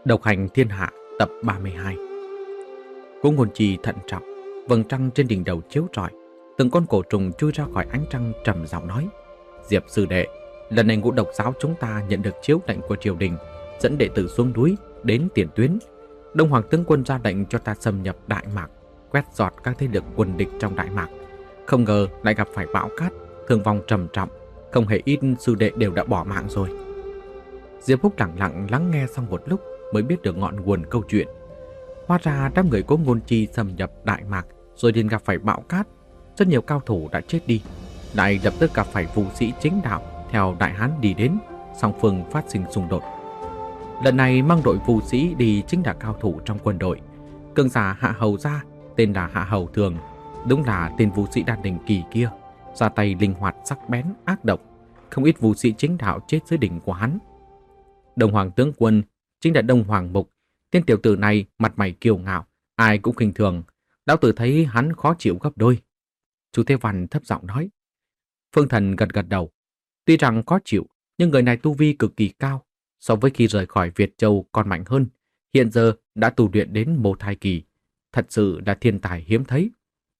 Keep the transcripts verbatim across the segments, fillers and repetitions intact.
Độc hành thiên hạ tập ba mươi hai. Cố Ngôn Chi thận trọng, vầng trăng trên đỉnh đầu chiếu rọi, từng con cổ trùng chui ra khỏi ánh trăng trầm giọng nói: Diệp sư đệ, lần này Ngũ Độc giáo chúng ta nhận được chiếu lệnh của triều đình, dẫn đệ tử xuống núi đến tiền tuyến. Đông Hoàng tướng quân ra lệnh cho ta xâm nhập Đại Mạc, quét dọn các thế lực quân địch trong Đại Mạc. Không ngờ lại gặp phải bão cát, thương vong trầm trọng, không hề ít sư đệ đều đã bỏ mạng rồi. Diệp Húc lặng lặng lắng nghe xong một lúc mới biết được ngọn nguồn câu chuyện. Hóa ra đám người Cố Ngôn Chi xâm nhập Đại Mạc rồi liền gặp phải bão cát, rất nhiều cao thủ đã chết đi, lại lập tức gặp phải vũ sĩ chính đạo theo Đại Hán đi đến, song phương phát sinh xung đột. Lần này mang đội vũ sĩ đi chính là cao thủ trong quân đội. Cường giả Hạ Hầu gia tên là Hạ Hầu Thường, đúng là tên vũ sĩ đan đỉnh kỳ kia, ra tay linh hoạt sắc bén ác độc, không ít vũ sĩ chính đạo chết dưới đỉnh của hắn. Đông Hoàng tướng quân chính là Đông Hoàng Mục. Tên tiểu tử này mặt mày kiêu ngạo, ai cũng khinh thường, lão tử thấy hắn khó chịu gấp đôi. Chu Thế Văn thấp giọng nói. Phương Thần gật gật đầu. Tuy rằng khó chịu, nhưng người này tu vi cực kỳ cao, so với khi rời khỏi Việt Châu còn mạnh hơn, hiện giờ đã tu luyện đến Mộ Thai kỳ, thật sự là thiên tài hiếm thấy.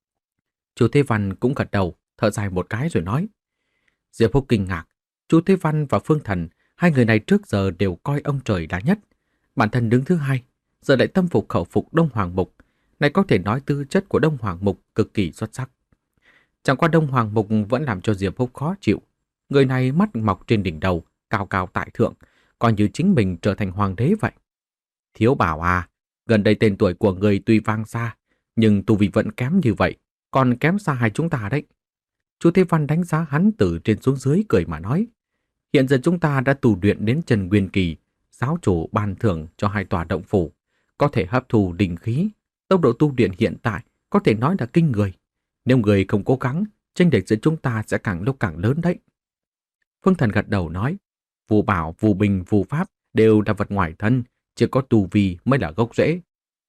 Chu Thế Văn cũng gật đầu, thở dài một cái rồi nói. Diệp Húc kinh ngạc, Chu Thế Văn và Phương Thần, hai người này trước giờ đều coi ông trời là nhất, bản thân đứng thứ hai, giờ lại tâm phục khẩu phục Đông Hoàng Mục, này có thể nói tư chất của Đông Hoàng Mục cực kỳ xuất sắc. Chẳng qua Đông Hoàng Mục vẫn làm cho Diệp Húc khó chịu. Người này mắt mọc trên đỉnh đầu, cao cao tại thượng, coi như chính mình trở thành hoàng đế vậy. Thiếu Bảo à, gần đây tên tuổi của người tuy vang xa, nhưng tu vi vẫn kém như vậy, còn kém xa hai chúng ta đấy. Chu Thế Văn đánh giá hắn từ trên xuống dưới cười mà nói. Hiện giờ chúng ta đã tu luyện đến Trần Nguyên kỳ, giáo chủ ban thưởng cho hai tòa động phủ, có thể hấp thu linh khí, tốc độ tu luyện hiện tại có thể nói là kinh người. Nếu người không cố gắng, chênh lệch giữa chúng ta sẽ càng lúc càng lớn đấy. Phương Thần gật đầu nói, Phù Bảo, Phù Bình, Phù Pháp đều là vật ngoài thân, chỉ có tu vi mới là gốc rễ.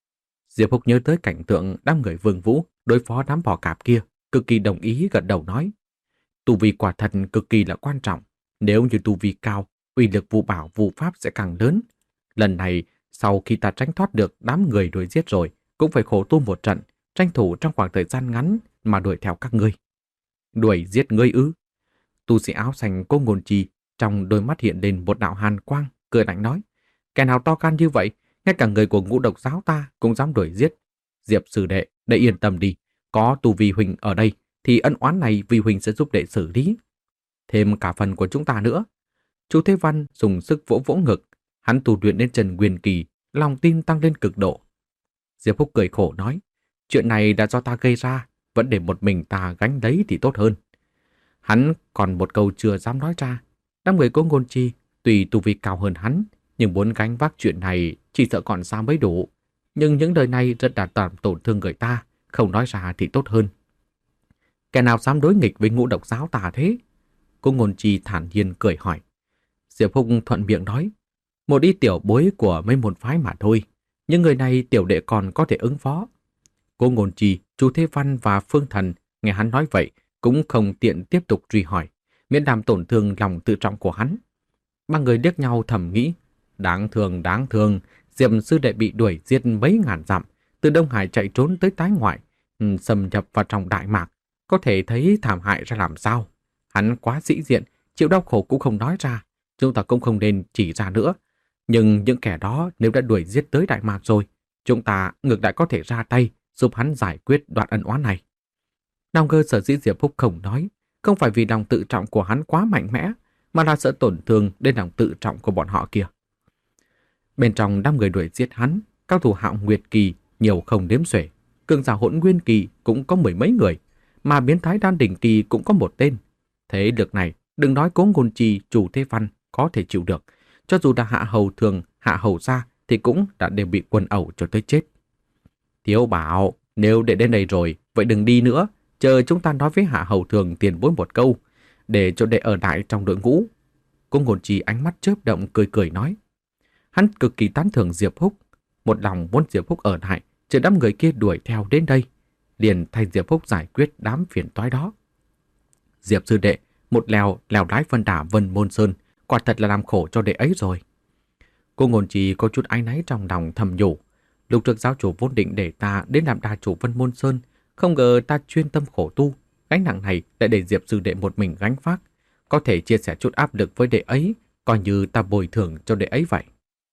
Diệp Húc nhớ tới cảnh tượng đám người Vương Vũ đối phó đám bò cạp kia, cực kỳ đồng ý gật đầu nói, tu vi quả thật cực kỳ là quan trọng. Nếu như tu vi cao, uy lực Phù Bảo, Phù Pháp sẽ càng lớn. Lần này, sau khi ta tránh thoát được đám người đuổi giết rồi, cũng phải khổ tu một trận, tranh thủ trong khoảng thời gian ngắn mà đuổi theo các ngươi. Đuổi giết ngươi ư? Tu sĩ áo xanh Cố Ngôn Chi trong đôi mắt hiện lên một đạo hàn quang, cười lạnh nói, kẻ nào to gan như vậy, ngay cả người của Ngũ Độc giáo ta cũng dám đuổi giết. Diệp sư đệ, đệ yên tâm đi, có tu vi huynh ở đây thì ân oán này vi huynh sẽ giúp đệ xử lý. Thêm cả phần của chúng ta nữa. Chu Thế Văn dùng sức vỗ vỗ ngực, hắn tu luyện đến Trần Nguyên kỳ, lòng tin tăng lên cực độ. Diệp Húc cười khổ nói, chuyện này đã do ta gây ra, vẫn để một mình ta gánh lấy thì tốt hơn. Hắn còn một câu chưa dám nói ra. Đám người Cố Ngôn Chi tuy tu vi cao hơn hắn, nhưng muốn gánh vác chuyện này chỉ sợ còn xa mới đủ. Nhưng những lời này rất là làm tổn thương người ta, không nói ra thì tốt hơn. Kẻ nào dám đối nghịch với Ngũ Độc giáo ta thế? Cố Ngôn Chi thản nhiên cười hỏi. Diệp Húc thuận miệng nói, một ít tiểu bối của mấy môn phái mà thôi, nhưng người này tiểu đệ còn có thể ứng phó. Cố Ngôn Chi, Chu Thế Văn và Phương Thần nghe hắn nói vậy cũng không tiện tiếp tục truy hỏi, miễn làm tổn thương lòng tự trọng của hắn. Ba người liếc nhau thầm nghĩ, đáng thương đáng thương, Diệp sư đệ bị đuổi giết mấy ngàn dặm, từ Đông Hải chạy trốn tới Tái Ngoại, xâm nhập vào trong Đại Mạc, có thể thấy thảm hại ra làm sao. Hắn quá sĩ diện, chịu đau khổ cũng không nói ra, chúng ta cũng không nên chỉ ra nữa. Nhưng những kẻ đó nếu đã đuổi giết tới Đại Mạc rồi, chúng ta ngược lại có thể ra tay giúp hắn giải quyết đoạn ân oán này. Nam Cơ sở dĩ Diệp Húc không nói, không phải vì lòng tự trọng của hắn quá mạnh mẽ, mà là sợ tổn thương đến lòng tự trọng của bọn họ kia. Bên trong đám người đuổi giết hắn, cao thủ Hạo Nguyệt kỳ nhiều không đếm xuể, cường giả Hỗn Nguyên kỳ cũng có mười mấy người, mà biến thái Đan Đỉnh kỳ cũng có một tên. Thế lực này, đừng nói Cố Ngôn Chi, Chu Thế Văn có thể chịu được, cho dù là Hạ Hầu Thường, Hạ Hầu gia thì cũng đã đều bị quần ẩu cho tới chết. Thiếu Bảo, nếu để đến đây rồi, vậy đừng đi nữa, chờ chúng ta nói với Hạ Hầu Thường tiền bối một câu, để cho đệ ở lại trong đội ngũ. Cố Ngôn Chi ánh mắt chớp động cười cười nói. Hắn cực kỳ tán thưởng Diệp Húc, một lòng muốn Diệp Húc ở lại, chờ đám người kia đuổi theo đến đây, liền thay Diệp Húc giải quyết đám phiền toái đó. Diệp sư đệ, một lèo lèo lái phân đả Vân Môn Sơn, quả thật là làm khổ cho đệ ấy rồi. Cô Ngôn Trì có chút áy náy trong lòng thầm nhủ. Lục Trực giáo chủ vốn định để ta đến làm đà chủ Vân Môn Sơn, không ngờ ta chuyên tâm khổ tu, gánh nặng này lại để Diệp sư đệ một mình gánh vác. Có thể chia sẻ chút áp lực với đệ ấy, coi như ta bồi thường cho đệ ấy vậy.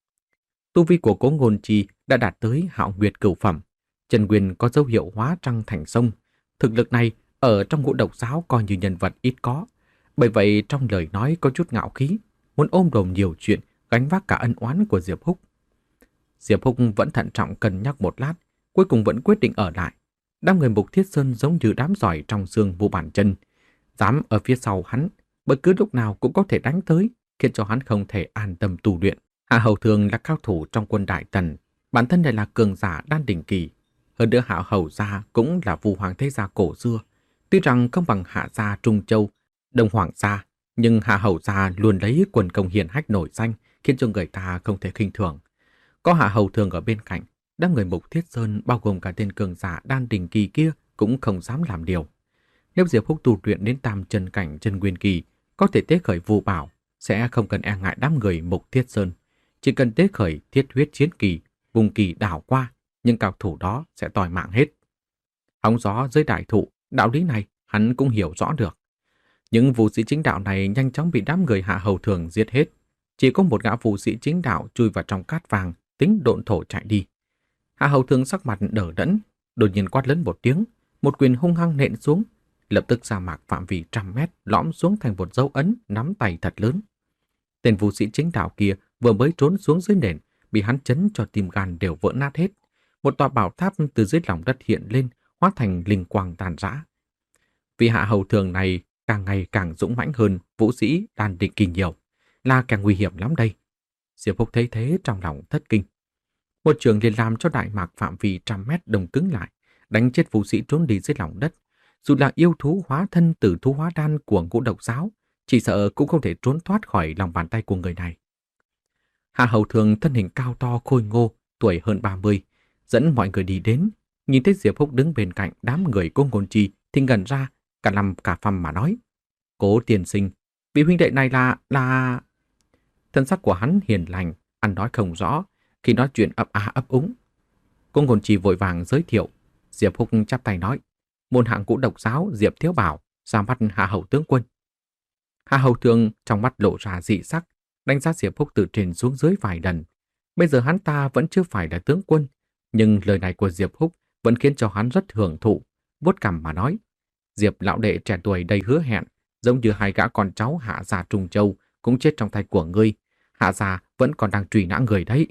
Tu vi của Cố Ngôn Trì đã đạt tới Hạo Nguyệt cửu phẩm, chân nguyên có dấu hiệu hóa trăng thành sông. Thực lực này ở trong Ngũ Độc giáo coi như nhân vật ít có. Bởi vậy trong lời nói có chút ngạo khí, muốn ôm đồm nhiều chuyện, gánh vác cả ân oán của Diệp Húc. Diệp Húc vẫn thận trọng cân nhắc một lát, cuối cùng vẫn quyết định ở lại. Đám người Mục Thiết Sơn giống như đám giỏi trong xương vô bàn chân, dám ở phía sau hắn, bất cứ lúc nào cũng có thể đánh tới, khiến cho hắn không thể an tâm tu luyện. Hạ Hầu Thường là cao thủ trong quân Đại Tần, bản thân lại là cường giả đan đỉnh kỳ. Hơn nữa Hạ Hầu gia cũng là Vu Hoàng thế gia cổ xưa. Tuy rằng không bằng Hạ gia Trung Châu, Đông Hoàng gia, nhưng Hạ Hầu gia luôn lấy quần công hiển hách nổi danh, khiến cho người ta không thể khinh thường. Có Hạ Hầu Thường ở bên cạnh, đám người Mục Thiết Sơn bao gồm cả tên cường giả đan đỉnh kỳ kia cũng không dám làm điều. Nếu Diệp Húc tu luyện đến tam chân cảnh chân nguyên kỳ, có thể tế khởi Vu Bảo, sẽ không cần e ngại đám người Mục Thiết Sơn. Chỉ cần tế khởi thiết huyết chiến kỳ, vùng kỳ đảo qua, nhưng cao thủ đó sẽ tòi mạng hết. Hóng gió dưới đại thụ, đạo lý này hắn cũng hiểu rõ được. Những vũ sĩ chính đạo này nhanh chóng bị đám người Hạ Hầu Thường giết hết. Chỉ có một gã vũ sĩ chính đạo chui vào trong cát vàng, tính độn thổ chạy đi. Hạ Hầu Thường sắc mặt đờ đẫn, đột nhiên quát lớn một tiếng, một quyền hung hăng nện xuống, lập tức sa mạc phạm vi trăm mét lõm xuống thành một dấu ấn nắm tay thật lớn. Tên vũ sĩ chính đạo kia vừa mới trốn xuống dưới nền, bị hắn chấn cho tim gan đều vỡ nát hết. Một tòa bảo tháp từ dưới lòng đất hiện lên, hóa thành linh quang tàn rã. Vị Hạ Hầu Thường này càng ngày càng dũng mãnh hơn vũ sĩ đan đỉnh kỳ nhiều, là càng nguy hiểm lắm đây. Diệp Húc thấy thế trong lòng thất kinh. Một trường liền làm cho đại mạc phạm vi trăm mét đông cứng lại, đánh chết vũ sĩ trốn đi dưới lòng đất. Dù là yêu thú hóa thân từ thú hóa đan của Ngũ Độc giáo, chỉ sợ cũng không thể trốn thoát khỏi lòng bàn tay của người này. Hạ Hầu Thường thân hình cao to khôi ngô, tuổi hơn ba mươi, dẫn mọi người đi đến, nhìn thấy Diệp Húc đứng bên cạnh đám người Cố Ngôn Trì thì ngẩn ra, cả lăm cả phăm mà nói: "Cố tiên sinh, vị huynh đệ này là là..." Thân sắc của hắn hiền lành, ăn nói không rõ, khi nói chuyện ấp a ấp úng. Cố Ngôn Trì vội vàng giới thiệu. Diệp Húc chắp tay nói: "Môn hạng Ngũ Độc giáo Diệp Thiếu Bảo, ra mắt Hạ Hầu tướng quân." Hạ Hầu Thường trong mắt lộ ra dị sắc, đánh giá Diệp Húc từ trên xuống dưới vài lần. Bây giờ hắn ta vẫn chưa phải là tướng quân, nhưng lời này của Diệp Húc vẫn khiến cho hắn rất hưởng thụ, vuốt cằm mà nói: "Diệp lão đệ trẻ tuổi đầy hứa hẹn, giống như hai gã con cháu Hạ gia Trung Châu cũng chết trong tay của ngươi. Hạ gia vẫn còn đang truy nã người đấy."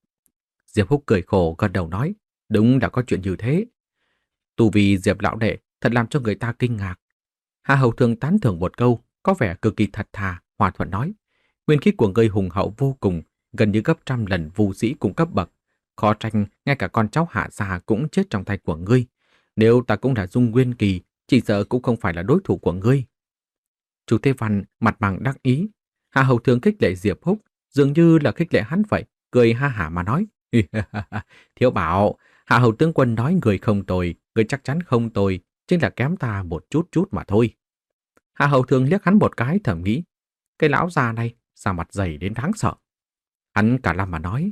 Diệp Húc cười khổ gật đầu nói: "Đúng đã có chuyện như thế." Tu vi Diệp lão đệ thật làm cho người ta kinh ngạc. Hạ Hầu Thường tán thưởng một câu, có vẻ cực kỳ thật thà, hòa thuận nói: "Nguyên khí của ngươi hùng hậu vô cùng, gần như gấp trăm lần vu sĩ cùng cấp bậc. Khó trách ngay cả con cháu Hạ gia cũng chết trong tay của ngươi. Nếu ta cũng là dung nguyên kỳ, chỉ sợ cũng không phải là đối thủ của ngươi." Chu Thế Văn mặt bằng đắc ý. Hạ Hầu Thường khích lệ Diệp Húc, dường như là khích lệ hắn vậy, cười ha hả mà nói: "Thiếu Bảo, Hạ Hầu tướng quân nói người không tồi, người chắc chắn không tồi, chính là kém ta một chút chút mà thôi." Hạ Hầu Thường liếc hắn một cái thầm nghĩ: cái lão già này sao mặt dày đến đáng sợ. Hắn cả lâm mà nói: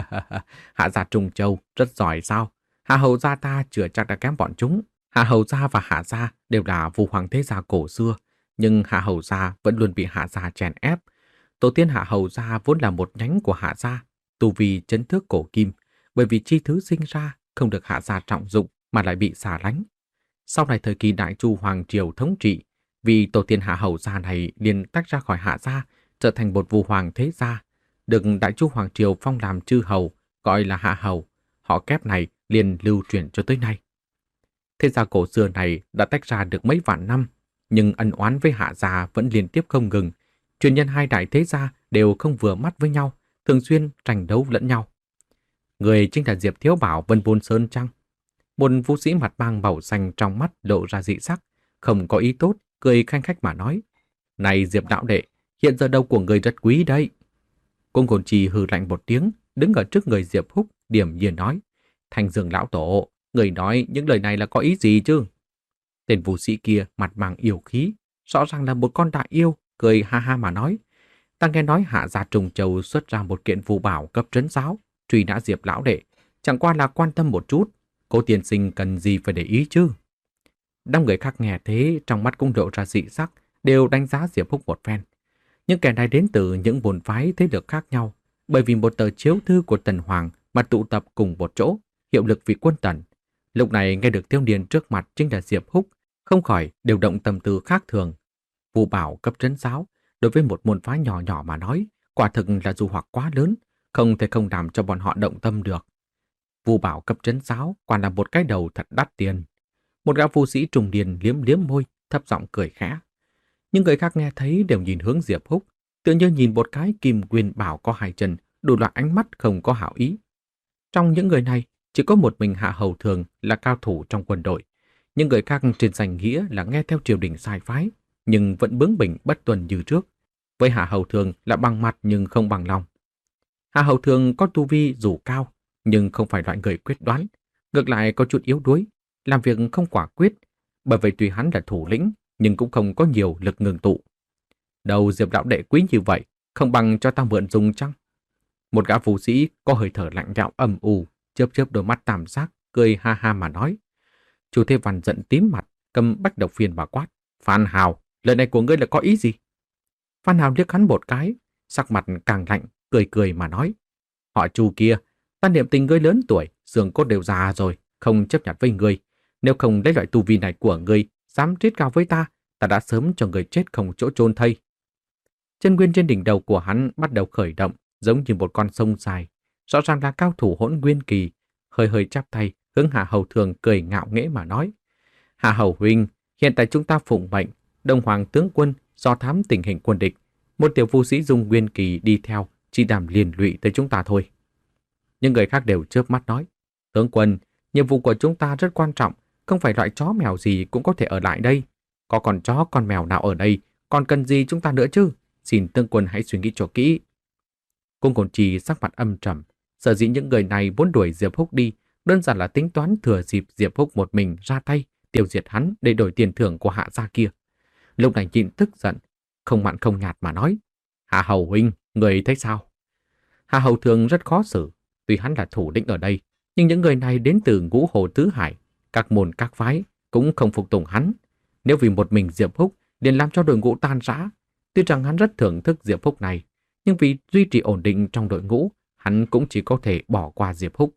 "Hạ gia Trung Châu rất giỏi sao? Hạ Hầu gia ta chưa chắc đã kém bọn chúng. Hạ Hầu gia và Hạ gia đều là Vu Hoàng thế gia cổ xưa, nhưng Hạ Hầu gia vẫn luôn bị Hạ gia chèn ép. Tổ tiên Hạ Hầu gia vốn là một nhánh của Hạ gia, tu vi chấn thước cổ kim, bởi vì chi thứ sinh ra không được Hạ gia trọng dụng mà lại bị xả lánh. Sau này thời kỳ Đại Chu Hoàng triều thống trị, vì tổ tiên Hạ Hầu gia này liền tách ra khỏi Hạ gia, trở thành một Vu Hoàng thế gia, được Đại Chu Hoàng triều phong làm chư hầu, gọi là Hạ Hầu. Họ kép này liền lưu truyền cho tới nay. Thế gia cổ xưa này đã tách ra được mấy vạn năm, nhưng ân oán với Hạ gia vẫn liên tiếp không ngừng. Truyền nhân hai đại thế gia đều không vừa mắt với nhau, thường xuyên tranh đấu lẫn nhau. Người chính là Diệp Thiếu Bảo Vân Môn Sơn chăng? Một vũ sĩ mặt mang màu xanh trong mắt lộ ra dị sắc, không có ý tốt, cười khanh khách mà nói: "Này Diệp đạo đệ, hiện giờ đầu của người rất quý đấy." Cung Cổn Trì hừ lạnh một tiếng, đứng ở trước người Diệp Húc, điềm nhiên nói: "Thanh Dương lão tổ, người nói những lời này là có ý gì chứ?" Tên vũ sĩ kia mặt mang yêu khí, rõ ràng là một con đại yêu, cười ha ha mà nói: Ta nghe nói Hạ gia Trùng Châu xuất ra một kiện phù bảo cấp trấn giáo, truy nã Diệp lão đệ, chẳng qua là quan tâm một chút, Cố tiên sinh cần gì phải để ý chứ. Đám người khác nghe thế, trong mắt cũng lộ ra dị sắc, đều đánh giá Diệp Húc một phen. Những kẻ này đến từ những môn phái thế lực khác nhau, bởi vì một tờ chiếu thư của Tần Hoàng mà tụ tập cùng một chỗ, hiệu lực vì quân Tần. Lúc này nghe được thiếu niên trước mặt chính là Diệp Húc, không khỏi đều động tâm tư khác thường. Phù bảo cấp trấn giáo, đối với một môn phái nhỏ nhỏ mà nói, quả thực là dù hoặc quá lớn, không thể không làm cho bọn họ động tâm được. Phù bảo cấp trấn giáo quả là một cái đầu thật đắt tiền. Một gã phu sĩ trùng điền liếm liếm môi, thấp giọng cười khẽ. Những người khác nghe thấy đều nhìn hướng Diệp Húc, tựa như nhìn một cái kim quyền bảo có hai chân, đủ loại ánh mắt không có hảo ý. Trong những người này, chỉ có một mình Hạ Hầu Thường là cao thủ trong quân đội. Những người khác trên danh nghĩa là nghe theo triều đình sai phái, nhưng vẫn bướng bỉnh bất tuân như trước. Với Hạ Hầu Thường là bằng mặt nhưng không bằng lòng. Hạ Hầu Thường có tu vi dù cao, nhưng không phải loại người quyết đoán, ngược lại có chút yếu đuối, làm việc không quả quyết, bởi vậy tuy hắn là thủ lĩnh, nhưng cũng không có nhiều lực ngừng tụ. Đầu Diệp lão đệ quý như vậy, không bằng cho ta mượn dùng chăng? Một gã phù sĩ có hơi thở lạnh lẽo âm u, chớp chớp đôi mắt tam giác, cười ha ha mà nói. Chu Thế Văn giận tím mặt, cầm bách độc phiên mà quát. Phan Hào, lời này của ngươi là có ý gì? Phan Hào liếc hắn một cái, sắc mặt càng lạnh, cười cười mà nói. Họ Chu kia, ta niệm tình ngươi lớn tuổi, xương cốt đều già rồi, không chấp nhận với ngươi. Nếu không lấy loại tu vi này của ngươi, dám trết cao với ta, ta đã sớm cho người chết không chỗ chôn thây. Chân nguyên trên đỉnh đầu của hắn bắt đầu khởi động, giống như một con sông dài, rõ ràng là cao thủ hỗn nguyên kỳ, hơi hơi chắp tay, hướng Hạ Hầu Thường cười ngạo nghễ mà nói. Hạ Hầu huynh, hiện tại chúng ta phụng mệnh, Đông Hoàng tướng quân do thám tình hình quân địch, một tiểu phu sĩ dùng nguyên kỳ đi theo, chỉ đảm liên lụy tới chúng ta thôi. Những người khác đều chớp mắt nói, tướng quân, nhiệm vụ của chúng ta rất quan trọng, không phải loại chó mèo gì cũng có thể ở lại đây. Có con chó con mèo nào ở đây, còn cần gì chúng ta nữa chứ? Xin tướng quân hãy suy nghĩ cho kỹ. Cung Cổn Trì sắc mặt âm trầm, sở dĩ những người này muốn đuổi Diệp Húc đi, đơn giản là tính toán thừa dịp Diệp Húc một mình ra tay, tiêu diệt hắn để đổi tiền thưởng của Hạ gia kia. Lúc này nhịn tức giận, không mặn không nhạt mà nói, Hạ Hầu huynh, người thấy sao? Hạ Hầu Thường rất khó xử, tuy hắn là thủ lĩnh ở đây, nhưng những người này đến từ Ngũ Hồ Tứ Hải, các môn các phái cũng không phục tùng hắn. Nếu vì một mình Diệp Húc liền làm cho đội ngũ tan rã, tuy rằng hắn rất thưởng thức Diệp Húc này, nhưng vì duy trì ổn định trong đội ngũ, hắn cũng chỉ có thể bỏ qua Diệp Húc.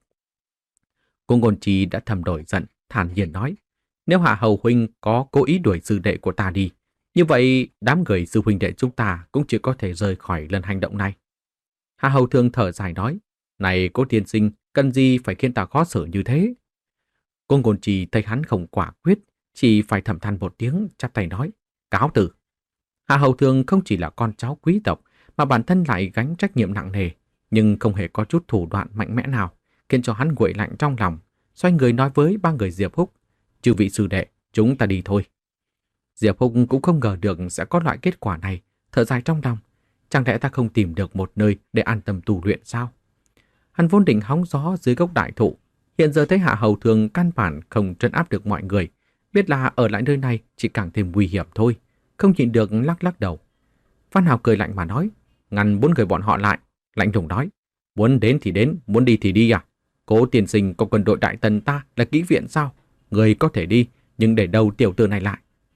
Cung Cổn Trì đã thầm đổi giận, thản nhiên nói, nếu Hạ Hầu huynh có cố ý đuổi sư đệ của ta đi, như vậy đám người sư huynh đệ chúng ta cũng chỉ có thể rời khỏi lần hành động này. Hạ Hầu Thường thở dài nói, này Cố tiên sinh, cần gì phải khiến ta khó xử như thế? Cung Cổn Trì thấy hắn không quả quyết, chỉ phải thầm than một tiếng, chắp tay nói, cáo từ. Hạ Hầu Thường không chỉ là con cháu quý tộc, mà bản thân lại gánh trách nhiệm nặng nề, nhưng không hề có chút thủ đoạn mạnh mẽ nào, khiến cho hắn nguội lạnh trong lòng, xoay người nói với ba người Diệp Húc, chư vị sư đệ, chúng ta đi thôi. Diệp Húc cũng không ngờ được sẽ có loại kết quả này, thở dài trong lòng, chẳng lẽ ta không tìm được một nơi để an tâm tu luyện sao? Hắn vốn định hóng gió dưới gốc đại thụ, hiện giờ thấy Hạ Hầu Thường căn bản không trấn áp được mọi người, biết là ở lại nơi này chỉ càng thêm nguy hiểm thôi, không nhịn được lắc lắc đầu. Phan Hào cười lạnh mà nói, ngăn bốn người bọn họ lại, lạnh lùng nói, muốn đến thì đến, muốn đi thì đi à? Cố tiên sinh có quân đội Đại Tần ta là kỹ viện sao? Người có thể đi, nhưng để đâu tiểu tử này lại?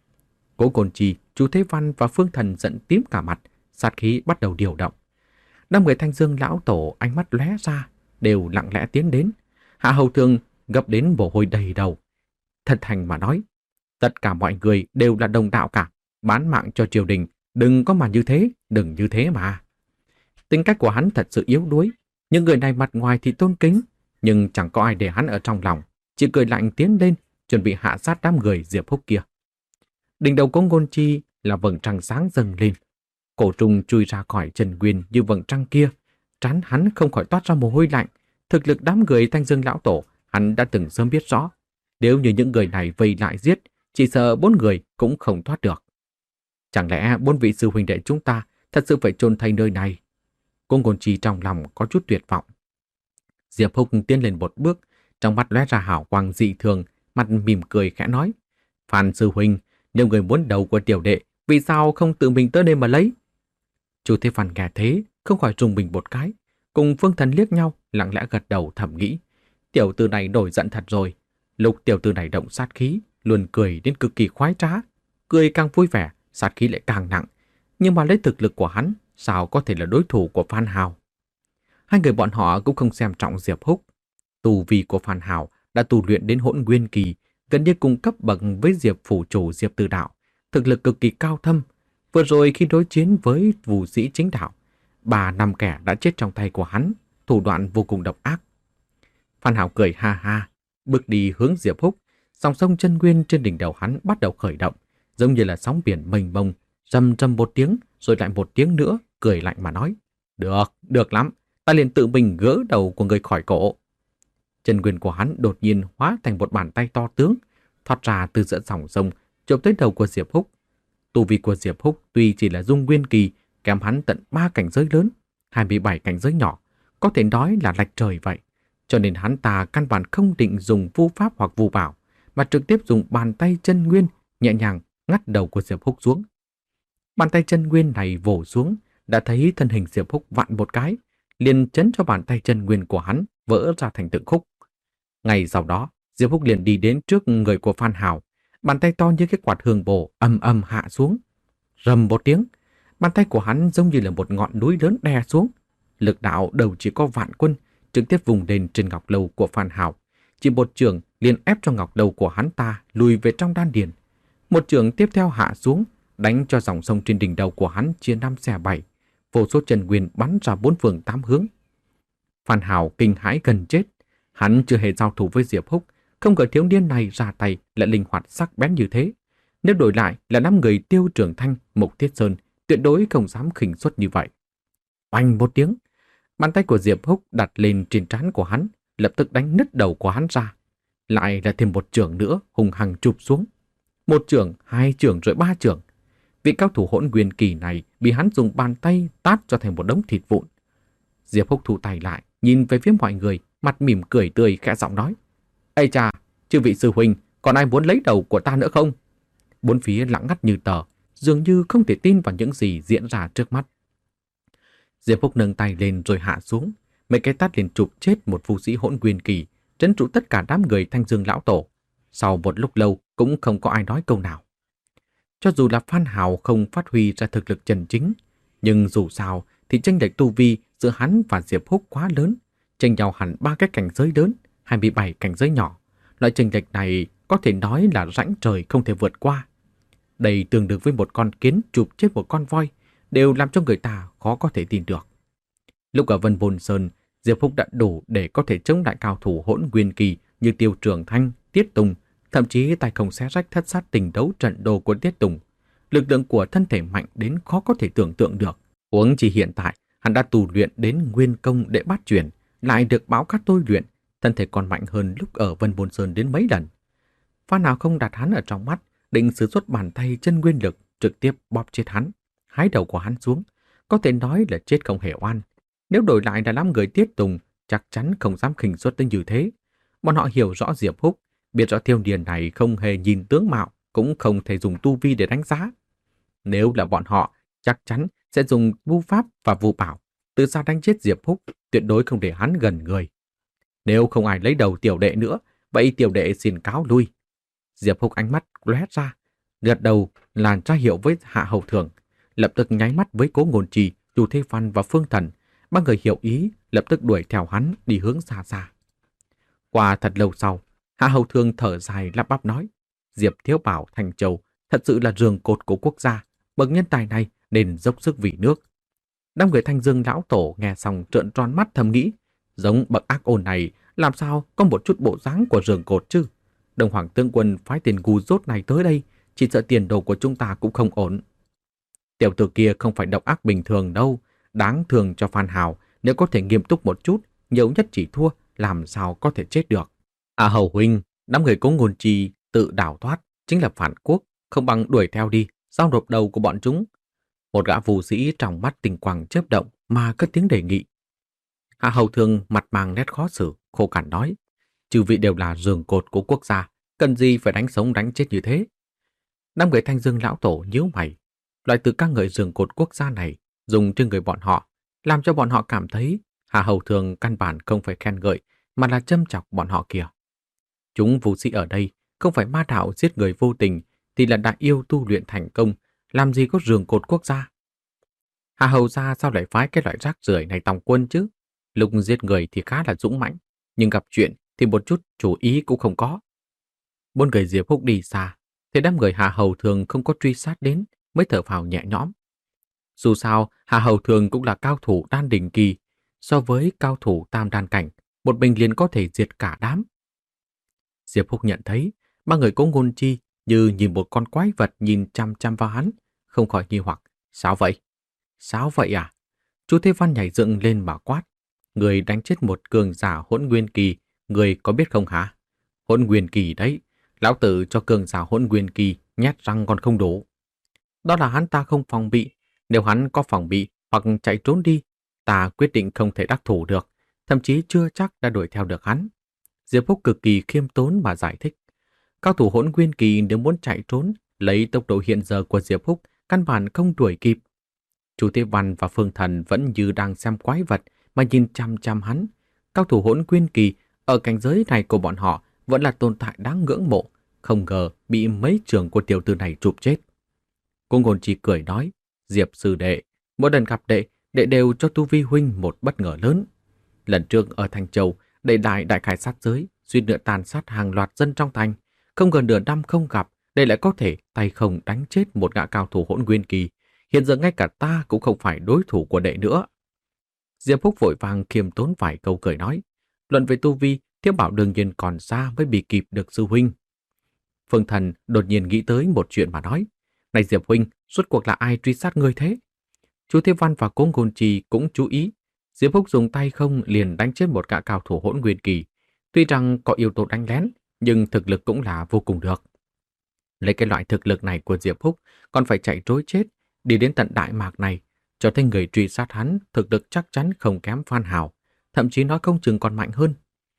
Cố Cổn Trì, Chu Thế Văn và Phương Thần giận tím cả mặt, sát khí bắt đầu điều động. Năm người Thanh Dương lão tổ ánh mắt lóe ra, đều lặng lẽ tiến đến. Hạ Hầu Thường gấp đến mồ hôi đầy đầu. Thật thành mà nói, tất cả mọi người đều là đồng đạo cả, bán mạng cho triều đình, đừng có mà như thế, đừng như thế mà. Tính cách của hắn thật sự yếu đuối, những người này mặt ngoài thì tôn kính, nhưng chẳng có ai để hắn ở trong lòng, chỉ cười lạnh tiến lên, chuẩn bị hạ sát đám người Diệp Húc kia. Đỉnh đầu Cung Cổn Trì là vầng trăng sáng dâng lên, cổ trùng chui ra khỏi chân nguyên như vầng trăng kia, trán hắn không khỏi toát ra mồ hôi lạnh. Thực lực đám người Thanh Dương lão tổ, hắn đã từng sớm biết rõ. Nếu như những người này vây lại giết, chỉ sợ bốn người cũng không thoát được. Chẳng lẽ bốn vị sư huynh đệ chúng ta thật sự phải chôn thay nơi này? Cung Cổn Trì trong lòng có chút tuyệt vọng. Diệp Húc tiến lên một bước, trong mắt lóe ra hào quang dị thường, mặt mỉm cười khẽ nói, Phan sư huynh, nếu người muốn đầu của tiểu đệ, vì sao không tự mình tới đây mà lấy? Chu Thế Văn nghe thế, không khỏi rùng mình một cái, cùng Phương Thần liếc nhau, lặng lẽ gật đầu thầm nghĩ. Tiểu tử này nổi giận thật rồi. Lúc tiểu tử này động sát khí, luôn cười đến cực kỳ khoái trá. Cười càng vui vẻ, sát khí lại càng nặng. Nhưng mà lấy thực lực của hắn, sao có thể là đối thủ của Phan Hào? Hai người bọn họ cũng không xem trọng Diệp Húc. Tu vi của Phan Hào đã tu luyện đến hỗn nguyên kỳ, gần như cùng cấp bậc với Diệp phủ chủ Diệp Tư Đạo, thực lực cực kỳ cao thâm. Vừa rồi khi đối chiến với Vũ Sĩ Chính Đạo, ba năm kẻ đã chết trong tay của hắn, thủ đoạn vô cùng độc ác. Phan Hào cười ha ha, bước đi hướng Diệp Húc, dòng sông chân nguyên trên đỉnh đầu hắn bắt đầu khởi động, giống như là sóng biển mênh mông, rầm rầm một tiếng, rồi lại một tiếng nữa, cười lạnh mà nói: "Được, được lắm, ta liền tự mình gỡ đầu của người khỏi cổ." Chân nguyên của hắn đột nhiên hóa thành một bàn tay to tướng, thoát ra từ giữa dòng sông, chụp tới đầu của Diệp Húc. Tu vi của Diệp Húc tuy chỉ là dung nguyên kỳ, kém hắn tận ba cảnh giới lớn, hai mươi bảy cảnh giới nhỏ, có thể nói là lệch trời vậy. Cho nên hắn ta căn bản không định dùng vu pháp hoặc vu bảo, mà trực tiếp dùng bàn tay chân nguyên nhẹ nhàng ngắt đầu của Diệp Húc xuống. Bàn tay chân nguyên này vồ xuống, đã thấy thân hình Diệp Húc vặn một cái, liền chấn cho bàn tay chân nguyên của hắn vỡ ra thành từng khúc. Ngay sau đó, Diệp Húc liền đi đến trước người của Phan Hào, bàn tay to như cái quạt hương bổ ầm ầm hạ xuống. Rầm một tiếng, bàn tay của hắn giống như là một ngọn núi lớn đè xuống. Lực đạo đầu chỉ có vạn quân, trực tiếp vùng lên trên ngọc lâu của Phan Hào. Chỉ một chưởng liền ép cho ngọc lâu của hắn ta lùi về trong đan điền. Một chưởng tiếp theo hạ xuống, đánh cho dòng sông trên đỉnh đầu của hắn chia năm xẻ bảy, vô số chân nguyên bắn ra bốn phương tám hướng. Phan Hào kinh hãi gần chết, hắn chưa hề giao thủ với Diệp Húc, không ngờ thiếu niên này ra tay lại linh hoạt sắc bén như thế. Nếu đổi lại là năm người Tiêu Trường Thanh, Mục Thiết Sơn, tuyệt đối không dám khinh suất như vậy. Oanh một tiếng, bàn tay của Diệp Húc đặt lên trên trán của hắn, lập tức đánh nứt đầu của hắn ra. Lại là thêm một chưởng nữa hùng hăng chụp xuống. Một chưởng, hai chưởng rồi ba chưởng. Vị cao thủ hỗn nguyên kỳ này bị hắn dùng bàn tay tát cho thành một đống thịt vụn. Diệp Húc thu tay lại, nhìn về phía mọi người, mặt mỉm cười tươi khẽ giọng nói: "Ây chà, chư vị sư huynh, còn ai muốn lấy đầu của ta nữa không?" Bốn phía lặng ngắt như tờ, dường như không thể tin vào những gì diễn ra trước mắt. Diệp Húc nâng tay lên rồi hạ xuống, mấy cái tát liền chụp chết một vũ sĩ hỗn nguyên kỳ, trấn trụ tất cả đám người Thanh Dương lão tổ. Sau một lúc lâu cũng không có ai nói câu nào. Cho dù là Phan Hào không phát huy ra thực lực chân chính, nhưng dù sao thì chênh lệch tu vi giữa hắn và Diệp Húc quá lớn, chênh nhau hẳn ba cái cảnh giới lớn, hai mươi bảy cảnh giới nhỏ. Loại chênh lệch này có thể nói là rãnh trời không thể vượt qua. Đây tương đương với một con kiến chụp chết một con voi, đều làm cho người ta khó có thể tin được. Lúc ở Vân Bồn Sơn, Diệp Húc đã đủ để có thể chống lại cao thủ hỗn nguyên kỳ như Tiêu Trường Thanh, Tiết Tùng, thậm chí tay không xé rách thất sát tình đấu trận đồ của Tiết Tùng. Lực lượng của thân thể mạnh đến khó có thể tưởng tượng được. Huống chỉ hiện tại, hắn đã tu luyện đến nguyên công đệ bát truyền, lại được báo cát tôi luyện, thân thể còn mạnh hơn lúc ở Vân Bồn Sơn đến mấy lần. Phan nào không đặt hắn ở trong mắt, định sử xuất bàn tay chân nguyên lực trực tiếp bóp chết hắn, hái đầu của hắn xuống, có thể nói là chết không hề oan. Nếu đổi lại là năm người Tiết Tùng, chắc chắn không dám khinh suất đến như thế. Bọn họ hiểu rõ Diệp Húc, biết rõ thiếu niên này không hề nhìn tướng mạo, cũng không thể dùng tu vi để đánh giá. Nếu là bọn họ, chắc chắn sẽ dùng vu pháp và vu bảo, từ xa đánh chết Diệp Húc, tuyệt đối không để hắn gần người. Nếu không ai lấy đầu tiểu đệ nữa, vậy tiểu đệ xin cáo lui. Diệp Húc ánh mắt lóe ra, gật đầu là ra hiệu với Hạ Hầu Thường, lập tức nháy mắt với Cố Ngôn Trì, Chu Thế Văn và Phương Thần. Ba người hiểu ý, lập tức đuổi theo hắn đi hướng xa xa. Qua thật lâu sau, Hạ Hầu Thường thở dài lắp bắp nói: Diệp Thiếu Bảo Thành Châu thật sự là giường cột của quốc gia, bậc nhân tài này nên dốc sức vì nước. Đám người Thanh Dương lão tổ nghe xong trợn tròn mắt thầm nghĩ, giống bậc ác ôn này làm sao có một chút bộ dáng của giường cột chứ? Đông Hoàng tướng quân phái tiền ngu dốt này tới đây, chỉ sợ tiền đồ của chúng ta cũng không ổn. Tiểu tử kia không phải độc ác bình thường đâu, đáng thương cho Phan Hào, nếu có thể nghiêm túc một chút, nhiều nhất chỉ thua, làm sao có thể chết được. À Hầu huynh, đám người Cố Ngôn Trì tự đảo thoát, chính là phản quốc, không bằng đuổi theo đi, giao nộp đầu của bọn chúng. Một gã phù sĩ trong mắt tình quang chớp động mà cất tiếng đề nghị. Hạ Hầu Thường mặt mang nét khó xử, khô cằn nói: chư vị đều là giường cột của quốc gia, cần gì phải đánh sống đánh chết như thế? Năm người Thanh Dương lão tổ nhíu mày, loại từ các người giường cột quốc gia này dùng trên người bọn họ, làm cho bọn họ cảm thấy Hà Hầu Thường căn bản không phải khen ngợi, mà là châm chọc bọn họ kìa. Chúng vũ sĩ ở đây không phải ma đạo giết người vô tình, thì là đại yêu tu luyện thành công, làm gì có giường cột quốc gia. Hà Hầu gia sao lại phái cái loại rác rưởi này tòng quân chứ? Lúc giết người thì khá là dũng mãnh, nhưng gặp chuyện thì một chút chủ ý cũng không có. Bốn người Diệp Húc đi xa, thì đám người Hà Hầu Thường không có truy sát đến, mới thở phào nhẹ nhõm. Dù sao, Hà Hầu Thường cũng là cao thủ đan đỉnh kỳ, so với cao thủ tam đan cảnh, một mình liền có thể diệt cả đám. Diệp Húc nhận thấy, ba người Cố Ngôn Chi như nhìn một con quái vật nhìn chăm chăm vào hắn, không khỏi nghi hoặc. Sao vậy? Sao vậy à? Chu Thế Văn nhảy dựng lên mà quát. Người đánh chết một cường giả Hỗn Nguyên Kỳ, người có biết không hả? Hỗn Nguyên Kỳ đấy, lão tử cho cường giả Hỗn Nguyên Kỳ nhét răng còn không đủ. Đó là hắn ta không phòng bị, nếu hắn có phòng bị hoặc chạy trốn đi, ta quyết định không thể đắc thủ được, thậm chí chưa chắc đã đuổi theo được hắn. Diệp Húc cực kỳ khiêm tốn mà giải thích. Cao thủ Hỗn Nguyên Kỳ nếu muốn chạy trốn, lấy tốc độ hiện giờ của Diệp Húc, căn bản không đuổi kịp. Chu Thế Văn và Phương Thần vẫn như đang xem quái vật mà nhìn chăm chăm hắn. Cao thủ Hỗn Nguyên Kỳ ở cảnh giới này của bọn họ vẫn là tồn tại đáng ngưỡng mộ, không ngờ bị mấy trường của tiểu tử này chụp chết. Cô Ngôn Chi cười nói, Diệp sư đệ, mỗi lần gặp đệ, đệ đều cho Tu Vi huynh một bất ngờ lớn. Lần trước ở Thanh Châu, đệ đại đại khai sát giới, suýt nữa tàn sát hàng loạt dân trong thành. Không gần nửa năm không gặp, đệ lại có thể tay không đánh chết một gã cao thủ Hỗn Nguyên Kỳ. Hiện giờ ngay cả ta cũng không phải đối thủ của đệ nữa. Diệp Húc vội vàng khiêm tốn vài câu cười nói, luận về tu vi, Thiếu Bảo đương nhiên còn xa mới bị kịp được sư huynh. Phương Thần đột nhiên nghĩ tới một chuyện mà nói, này Diệp huynh, suốt cuộc là ai truy sát ngươi thế? Chu Thế Văn và Cố Ngôn Trì cũng chú ý, Diệp Húc dùng tay không liền đánh chết một gã cao thủ Hỗn Nguyên Kỳ. Tuy rằng có yếu tố đánh lén, nhưng thực lực cũng là vô cùng được. Lấy cái loại thực lực này của Diệp Húc, còn phải chạy trối chết, đi đến tận Đại Mạc này, cho thấy người truy sát hắn thực lực chắc chắn không kém Phan Hào, thậm chí nói không chừng còn mạnh hơn.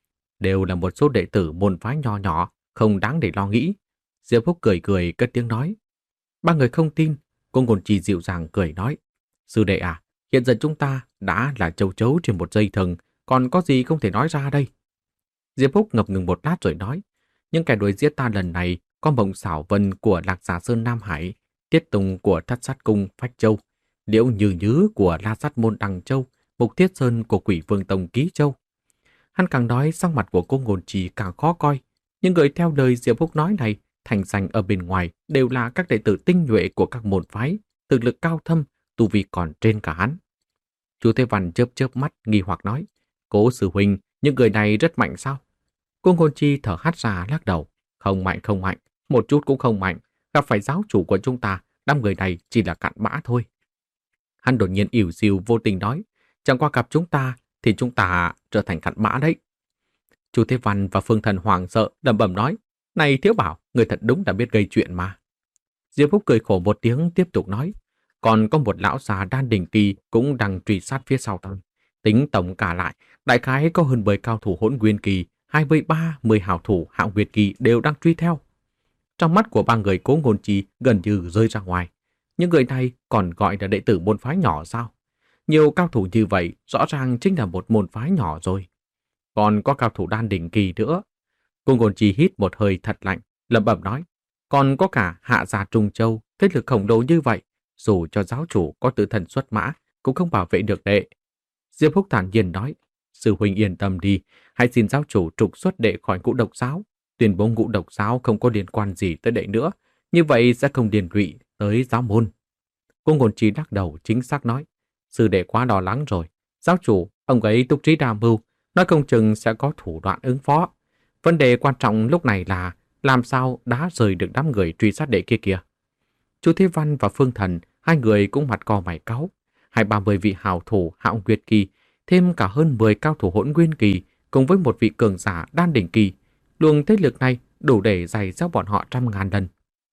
Đều là một số đệ tử môn phái nho nhỏ, không đáng để lo nghĩ. Diệp Húc cười cười cất tiếng nói. Ba người không tin, Cố Ngôn Chi dịu dàng cười nói, sư đệ à, hiện giờ chúng ta đã là châu chấu trên một dây thừng, còn có gì không thể nói ra đây? Diệp Húc ngập ngừng một lát rồi nói, những kẻ đuổi giết ta lần này có Mộng Xảo Vân của Lạc Giả Sơn Nam Hải, Tiết Tùng của Thất Sát Cung Phách Châu, Liễu Như Nhứ của La Sát Môn Đằng Châu, Mục Thiết Sơn của Quỷ Vương Tông Ký Châu. Hắn càng nói, sắc mặt của Cố Ngôn Chi càng khó coi. Những người theo lời Diệp Húc nói này, thành danh ở bên ngoài đều là các đệ tử tinh nhuệ của các môn phái, thực lực cao thâm, tu vi còn trên cả hắn. Chu Thế Văn chớp chớp mắt nghi hoặc nói, Cố sư huynh, những người này rất mạnh sao? Cố Ngôn Chi thở hắt ra lắc đầu, không mạnh không mạnh, một chút cũng không mạnh, gặp phải giáo chủ của chúng ta, đám người này chỉ là cặn bã thôi. Hắn đột nhiên ỉu xìu vô tình nói, chẳng qua gặp chúng ta thì chúng ta trở thành cặn bã đấy. Chu Thế Văn và Phương Thần hoảng sợ lẩm bẩm nói, này Thiếu Bảo, người thật đúng là biết gây chuyện mà. Diệp Húc cười khổ một tiếng tiếp tục nói, còn có một lão già đan đỉnh kỳ cũng đang truy sát phía sau tôi. Tính tổng cả lại, đại khái có hơn mười cao thủ Hỗn Nguyên Kỳ, hai mươi ba, mười hảo thủ Hạo Nguyệt Kỳ đều đang truy theo. Trong mắt của ba người Cố Ngôn Chi gần như rơi ra ngoài. Những người này còn gọi là đệ tử môn phái nhỏ sao? Nhiều cao thủ như vậy rõ ràng chính là một môn phái nhỏ rồi. Còn có cao thủ đan đỉnh kỳ nữa. Cố Ngôn Chi hít một hơi thật lạnh, lẩm bẩm nói, còn có cả Hạ Gia Trung Châu, thế lực khổng lồ như vậy, dù cho giáo chủ có tự thần xuất mã cũng không bảo vệ được đệ. Diệp Húc thản nhiên nói, sư huynh yên tâm đi, hãy xin giáo chủ trục xuất đệ khỏi Ngũ Độc Giáo, tuyên bố Ngũ Độc Giáo không có liên quan gì tới đệ nữa, như vậy sẽ không liên lụy tới giáo môn. Cố Ngôn Chi đắc đầu chính xác nói, sư đệ quá lo lắng rồi, giáo chủ, ông ấy túc trí đa mưu, nói không chừng sẽ có thủ đoạn ứng phó. Vấn đề quan trọng lúc này là làm sao đã rời được đám người truy sát đệ kia kìa. Chu Thế Văn và Phương Thần, hai người cũng mặt co mày cáu. Hai ba mươi vị hào thủ Hạo Nguyệt Kỳ, thêm cả hơn mười cao thủ Hỗn Nguyên Kỳ, cùng với một vị cường giả đan đỉnh kỳ, luồng thế lực này đủ để giày xéo bọn họ trăm ngàn lần.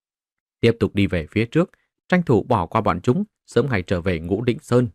Tiếp tục đi về phía trước, tranh thủ bỏ qua bọn chúng, sớm ngày trở về Ngũ Đỉnh Sơn.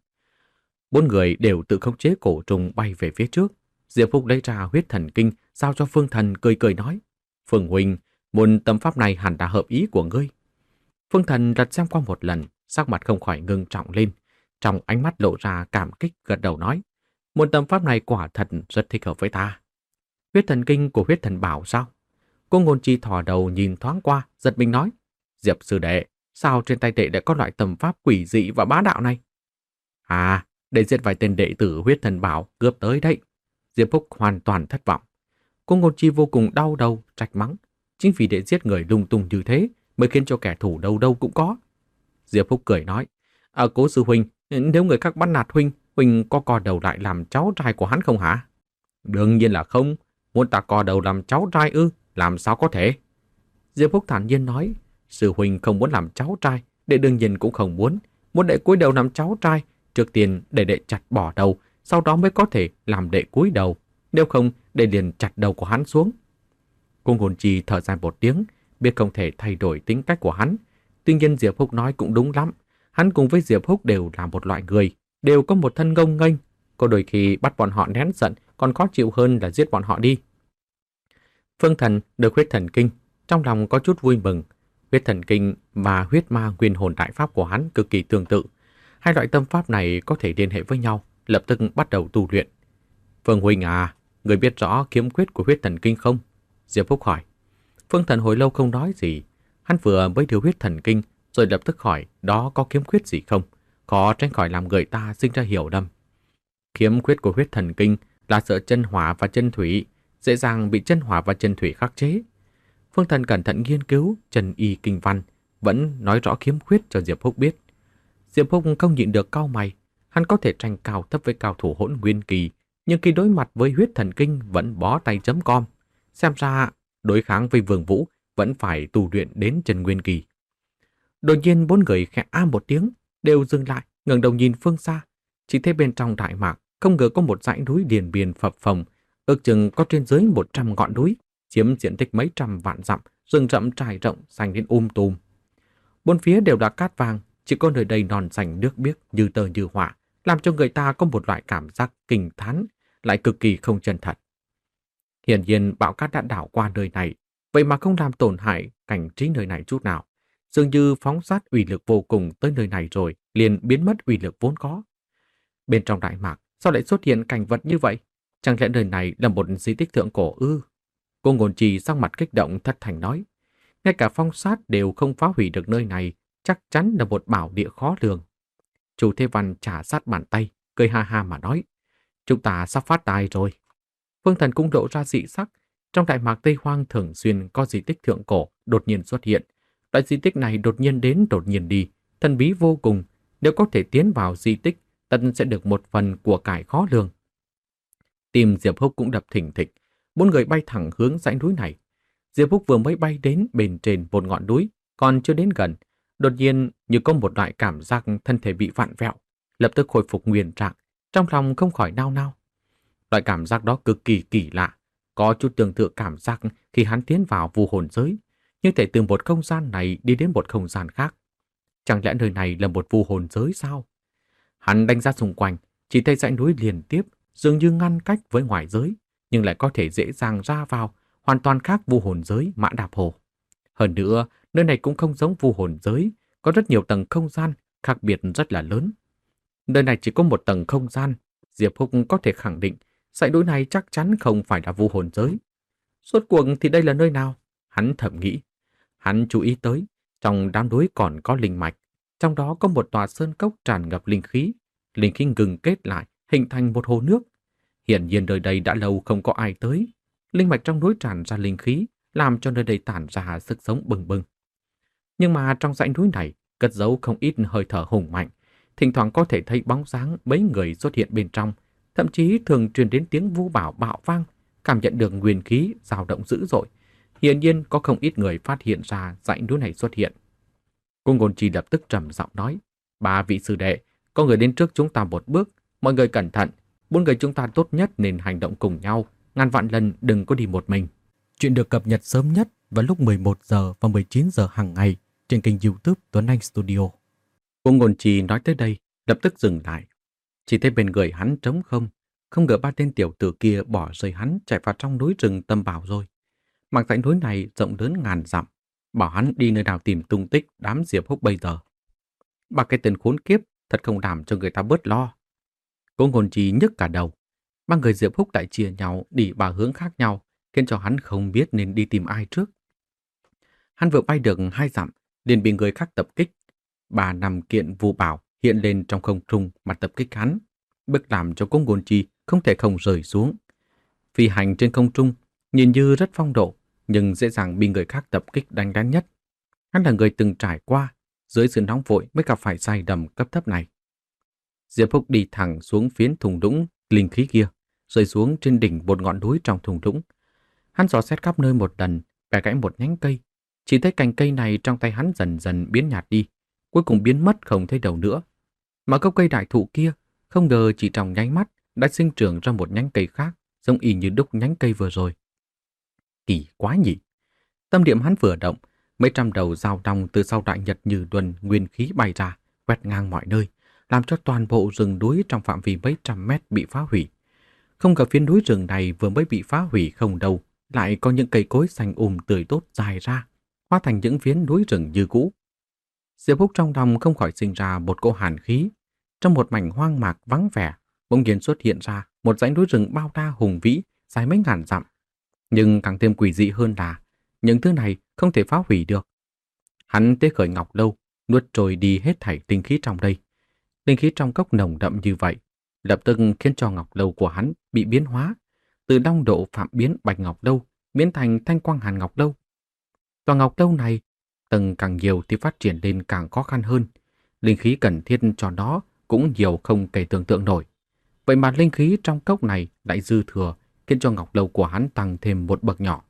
Bốn người đều tự khống chế cổ trùng bay về phía trước. Diệp Húc lấy ra huyết thần kinh, giao cho Phương Thần cười cười nói, Phương huynh, môn tâm pháp này hẳn đã hợp ý của ngươi. Phương Thần lật xem qua một lần, sắc mặt không khỏi ngưng trọng lên. Trong ánh mắt lộ ra cảm kích gật đầu nói, môn tâm pháp này quả thật rất thích hợp với ta. Huyết thần kinh của huyết thần bảo sao? Cô Ngôn Chi thò đầu nhìn thoáng qua, giật mình nói, Diệp sư đệ, sao trên tay đệ lại có loại tầm pháp quỷ dị và bá đạo này? À, để giết vài tên đệ tử huyết thần bảo cướp tới đấy. Diệp Phúc hoàn toàn thất vọng. Cô Ngôn Chi vô cùng đau đầu, trách mắng. Chính vì để giết người lung tung như thế mới khiến cho kẻ thù đâu đâu cũng có. Diệp Phúc cười nói, à, Cố sư huynh, nếu người khác bắt nạt huynh, huynh có co đầu lại làm cháu trai của hắn không hả? Đương nhiên là không. Muốn ta co đầu làm cháu trai ư? Làm sao có thể? Diệp Phúc thản nhiên nói, sư huynh không muốn làm cháu trai, đệ đương nhiên cũng không muốn. Muốn đệ cúi đầu làm cháu trai, trước tiên để đệ chặt bỏ đầu, sau đó mới có thể làm đệ cúi đầu. Nếu không, đệ liền chặt đầu của hắn xuống. Cô Ngôn Chi thở dài một tiếng, biết không thể thay đổi tính cách của hắn. Tuy nhiên Diệp Phúc nói cũng đúng lắm. Hắn cùng với Diệp Phúc đều là một loại người, đều có một thân ngông nghênh. Có đôi khi bắt bọn họ nén giận còn khó chịu hơn là giết bọn họ đi. Phương Thần được huyết thần kinh, trong lòng có chút vui mừng. Huyết thần kinh và huyết ma nguyên hồn đại pháp của hắn cực kỳ tương tự. Hai loại tâm pháp này có thể liên hệ với nhau, lập tức bắt đầu tu luyện. Phương huynh à, người biết rõ kiếm quyết của huyết thần kinh không? Diệp Phúc hỏi. Phương Thần hồi lâu không nói gì. Hắn vừa mới điều huyết thần kinh, rồi lập tức hỏi đó có kiếm quyết gì không? Khó tránh khỏi làm người ta sinh ra hiểu lầm. Kiếm quyết của huyết thần kinh là sợ chân hỏa và chân thủy, dễ dàng bị chân hỏa và chân thủy khắc chế. Phương Thần cẩn thận nghiên cứu chân y kinh văn, vẫn nói rõ kiếm quyết cho Diệp Phúc biết. Diệp Phúc không nhịn được cau mày. Hắn có thể tranh cao thấp với cao thủ hỗn nguyên kỳ, nhưng khi đối mặt với huyết thần kinh vẫn bó tay chấm com. Xem ra đối kháng với Vương Vũ vẫn phải tu luyện đến chân nguyên kỳ. Đột nhiên bốn người khẽ a một tiếng, đều dừng lại, ngẩng đầu nhìn phương xa. Chỉ thấy bên trong đại mạc không ngờ có một dãy núi điền biên phập phồng, ước chừng có trên dưới một trăm ngọn núi, chiếm diện tích mấy trăm vạn dặm, rừng rậm trải rộng xanh đến um tùm. Bốn phía đều là cát vàng, chỉ có nơi đây non xanh nước biếc như tơ như họa, làm cho người ta có một loại cảm giác kinh thán, lại cực kỳ không chân thật. Hiển nhiên bão cát đã đảo qua nơi này, vậy mà không làm tổn hại cảnh trí nơi này chút nào. Dường như phóng sát uy lực vô cùng tới nơi này rồi, liền biến mất uy lực vốn có. Bên trong đại mạc, sao lại xuất hiện cảnh vật như vậy? Chẳng lẽ nơi này là một di tích thượng cổ ư? Cô Ngôn Trì sắc mặt kích động thất thành nói. Ngay cả phong sát đều không phá hủy được nơi này, chắc chắn là một bảo địa khó lường. Chủ Thế Văn trả sát bàn tay, cười ha ha mà nói. Chúng ta sắp phát tài rồi. Phương Thần cũng lộ ra dị sắc. Trong đại mạc Tây Hoang thường xuyên có di tích thượng cổ đột nhiên xuất hiện. Loại di tích này đột nhiên đến đột nhiên đi, thần bí vô cùng. Nếu có thể tiến vào di tích, tất sẽ được một phần của cải khó lường. Tim Diệp Húc cũng đập thình thịch. Bốn người bay thẳng hướng dãy núi này. Diệp Húc vừa mới bay đến bên trên một ngọn núi, còn chưa đến gần. Đột nhiên như có một loại cảm giác thân thể bị vặn vẹo, lập tức hồi phục nguyên trạng, trong lòng không khỏi nao nao. Loại cảm giác đó cực kỳ kỳ lạ, có chút tương tự cảm giác khi hắn tiến vào vu hồn giới, nhưng thể từ một không gian này đi đến một không gian khác. Chẳng lẽ nơi này là một vu hồn giới sao? Hắn đánh giá xung quanh, chỉ thấy dãy núi liên tiếp, dường như ngăn cách với ngoài giới, nhưng lại có thể dễ dàng ra vào, hoàn toàn khác vu hồn giới Mã Đạp Hồ. Hơn nữa, nơi này cũng không giống vu hồn giới, có rất nhiều tầng không gian, khác biệt rất là lớn. Nơi này chỉ có một tầng không gian, Diệp Húc có thể khẳng định, dãy núi này chắc chắn không phải là vu hồn giới. Rốt cuộc thì đây là nơi nào? Hắn thầm nghĩ. Hắn chú ý tới, trong đám núi còn có linh mạch, trong đó có một tòa sơn cốc tràn ngập linh khí, linh khí ngừng kết lại, hình thành một hồ nước. Hiển nhiên nơi đây đã lâu không có ai tới, linh mạch trong núi tràn ra linh khí, làm cho nơi đây tản ra sức sống bừng bừng. Nhưng mà trong dãy núi này, cất giấu không ít hơi thở hùng mạnh, thỉnh thoảng có thể thấy bóng dáng mấy người xuất hiện bên trong, thậm chí thường truyền đến tiếng vu bảo bạo vang, cảm nhận được nguyên khí dao động dữ dội. Hiển nhiên có không ít người phát hiện ra dãy núi này xuất hiện. Cô Ngôn Trì lập tức trầm giọng nói, ba vị sư đệ, có người đến trước chúng ta một bước, mọi người cẩn thận, bốn người chúng ta tốt nhất nên hành động cùng nhau, ngàn vạn lần đừng có đi một mình. Chuyện được cập nhật sớm nhất vào lúc mười một giờ và mười chín giờ hàng ngày trên kênh YouTube Tuấn Anh Studio. Cô Ngôn Trì nói tới đây, lập tức dừng lại. Chỉ thấy bên người hắn trống không, không ngờ ba tên tiểu tử kia bỏ rơi hắn chạy vào trong núi rừng Tâm Bảo rồi. Mặc dãy núi này rộng lớn ngàn dặm, bảo hắn đi nơi nào tìm tung tích đám Diệp Húc bây giờ. Ba cái tên khốn kiếp thật không làm cho người ta bớt lo. Cố Ngôn Chi nhức cả đầu. Ba người Diệp Húc lại chia nhau đi ba hướng khác nhau, khiến cho hắn không biết nên đi tìm ai trước. Hắn vừa bay được hai dặm, liền bị người khác tập kích. Ba năm kiện vu bảo hiện lên trong không trung mà tập kích hắn, bức làm cho Cố Ngôn Chi không thể không rơi xuống. Phi hành trên không trung, nhìn như rất phong độ, nhưng dễ dàng bị người khác tập kích đánh lén nhất. Hắn là người từng trải qua, dưới sự nóng vội mới gặp phải sai lầm cấp thấp này. Diệp Húc đi thẳng xuống phiến thung lũng linh khí kia, rơi xuống trên đỉnh một ngọn núi trong thung lũng. Hắn dò xét khắp nơi một lần, bẻ gãy một nhánh cây. Chỉ thấy cành cây này trong tay hắn dần dần biến nhạt đi, cuối cùng biến mất không thấy đâu nữa. Mà gốc cây đại thụ kia, không ngờ chỉ trong nháy mắt đã sinh trưởng ra một nhánh cây khác, giống y như đúc nhánh cây vừa rồi. Kỳ quá nhỉ! Tâm niệm hắn vừa động, mấy trăm đầu dao long từ sau đại nhật như luân nguyên khí bay ra, quét ngang mọi nơi, làm cho toàn bộ rừng núi trong phạm vi mấy trăm mét bị phá hủy. Không ngờ phiến núi rừng này vừa mới bị phá hủy không đâu, lại có những cây cối xanh um tươi tốt dài ra, hóa thành những phiến núi rừng như cũ. Diệp Húc trong lòng không khỏi sinh ra một cỗ hàn khí. Trong một mảnh hoang mạc vắng vẻ, bỗng nhiên xuất hiện ra một dãy núi rừng bao la hùng vĩ, dài mấy ngàn dặm. Nhưng càng thêm quỷ dị hơn là những thứ này không thể phá hủy được. Hắn tế khởi ngọc lâu, nuốt trôi đi hết thảy linh khí trong đây. Linh khí trong cốc nồng đậm như vậy, lập tức khiến cho ngọc lâu của hắn bị biến hóa, từ long độ phạm biến bạch ngọc lâu biến thành thanh quang hàn ngọc lâu. Tòa ngọc lâu này, tầng càng nhiều thì phát triển lên càng khó khăn hơn. Linh khí cần thiết cho nó cũng nhiều không kể tưởng tượng nổi. Vậy mà linh khí trong cốc này lại dư thừa, khiến cho ngọc lâu của hắn tăng thêm một bậc nhỏ.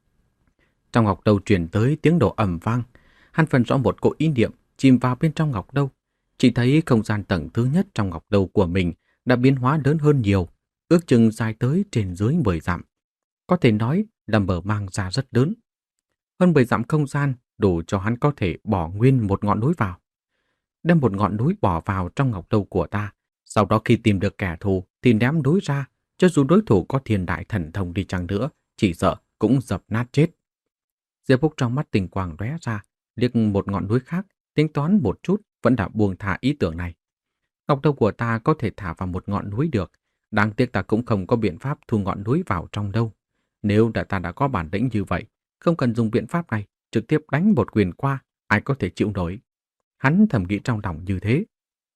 Trong ngọc lâu truyền tới tiếng đổ ầm vang, hắn phân rõ một cỗ ý niệm chìm vào bên trong ngọc lâu, chỉ thấy không gian tầng thứ nhất trong ngọc lâu của mình đã biến hóa lớn hơn nhiều, ước chừng dài tới trên dưới mười dặm. Có thể nói là mở mang ra rất lớn. Hơn mười dặm không gian đủ cho hắn có thể bỏ nguyên một ngọn núi vào. Đem một ngọn núi bỏ vào trong ngọc lâu của ta, sau đó khi tìm được kẻ thù thì ném núi ra, cho dù đối thủ có thiên đại thần thông đi chăng nữa, chỉ sợ cũng dập nát chết. Diệp Húc trong mắt tình quang lóe ra, liếc một ngọn núi khác, tính toán một chút vẫn đã buông thả ý tưởng này. Ngọc lâu của ta có thể thả vào một ngọn núi được, đáng tiếc ta cũng không có biện pháp thu ngọn núi vào trong đâu. Nếu đã ta đã có bản lĩnh như vậy, không cần dùng biện pháp này, trực tiếp đánh một quyền qua, ai có thể chịu nổi. Hắn thầm nghĩ trong lòng như thế.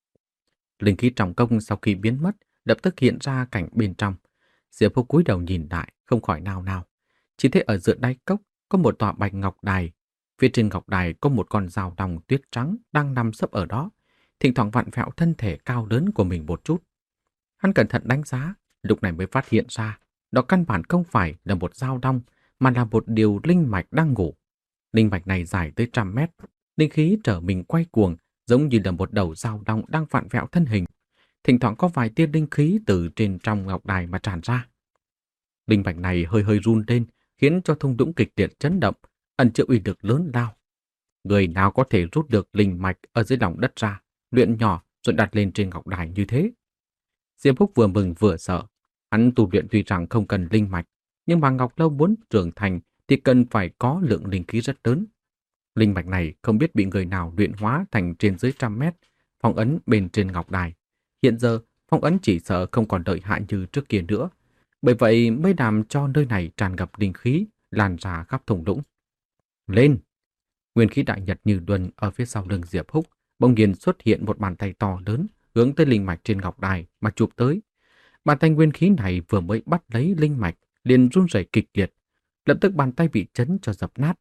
Linh khí trong công sau khi biến mất, lập tức hiện ra cảnh bên trong. Diệp Húc cúi đầu nhìn lại, không khỏi nao nao. Chỉ thấy ở giữa đáy cốc có một tòa bạch ngọc đài. Phía trên ngọc đài có một con dao long tuyết trắng đang nằm sấp ở đó, thỉnh thoảng vặn vẹo thân thể cao lớn của mình một chút. Hắn cẩn thận đánh giá, lúc này mới phát hiện ra, đó căn bản không phải là một dao long, mà là một điều linh mạch đang ngủ. Linh mạch này dài tới trăm mét, linh khí trở mình quay cuồng, giống như là một đầu dao long đang vặn vẹo thân hình. Thỉnh thoảng có vài tia linh khí từ trên trong ngọc đài mà tràn ra. Linh mạch này hơi hơi run lên, khiến cho thung lũng kịch liệt chấn động, ẩn chứa uy lực lớn lao. Người nào có thể rút được linh mạch ở dưới lòng đất ra, luyện nhỏ rồi đặt lên trên ngọc đài như thế? Diệp Húc vừa mừng vừa sợ. Hắn tu luyện tuy rằng không cần linh mạch, nhưng mà ngọc lâu muốn trưởng thành thì cần phải có lượng linh khí rất lớn. Linh mạch này không biết bị người nào luyện hóa thành trên dưới trăm mét, phong ấn bên trên ngọc đài. Hiện giờ, phong ấn chỉ sợ không còn lợi hại như trước kia nữa. Bởi vậy mới làm cho nơi này tràn ngập linh khí, lan ra khắp thung lũng. Lên! Nguyên khí đại nhật như luân ở phía sau lưng Diệp Húc, bỗng nhiên xuất hiện một bàn tay to lớn, hướng tới linh mạch trên ngọc đài mà chụp tới. Bàn tay nguyên khí này vừa mới bắt lấy linh mạch, liền run rẩy kịch liệt, lập tức bàn tay bị chấn cho dập nát.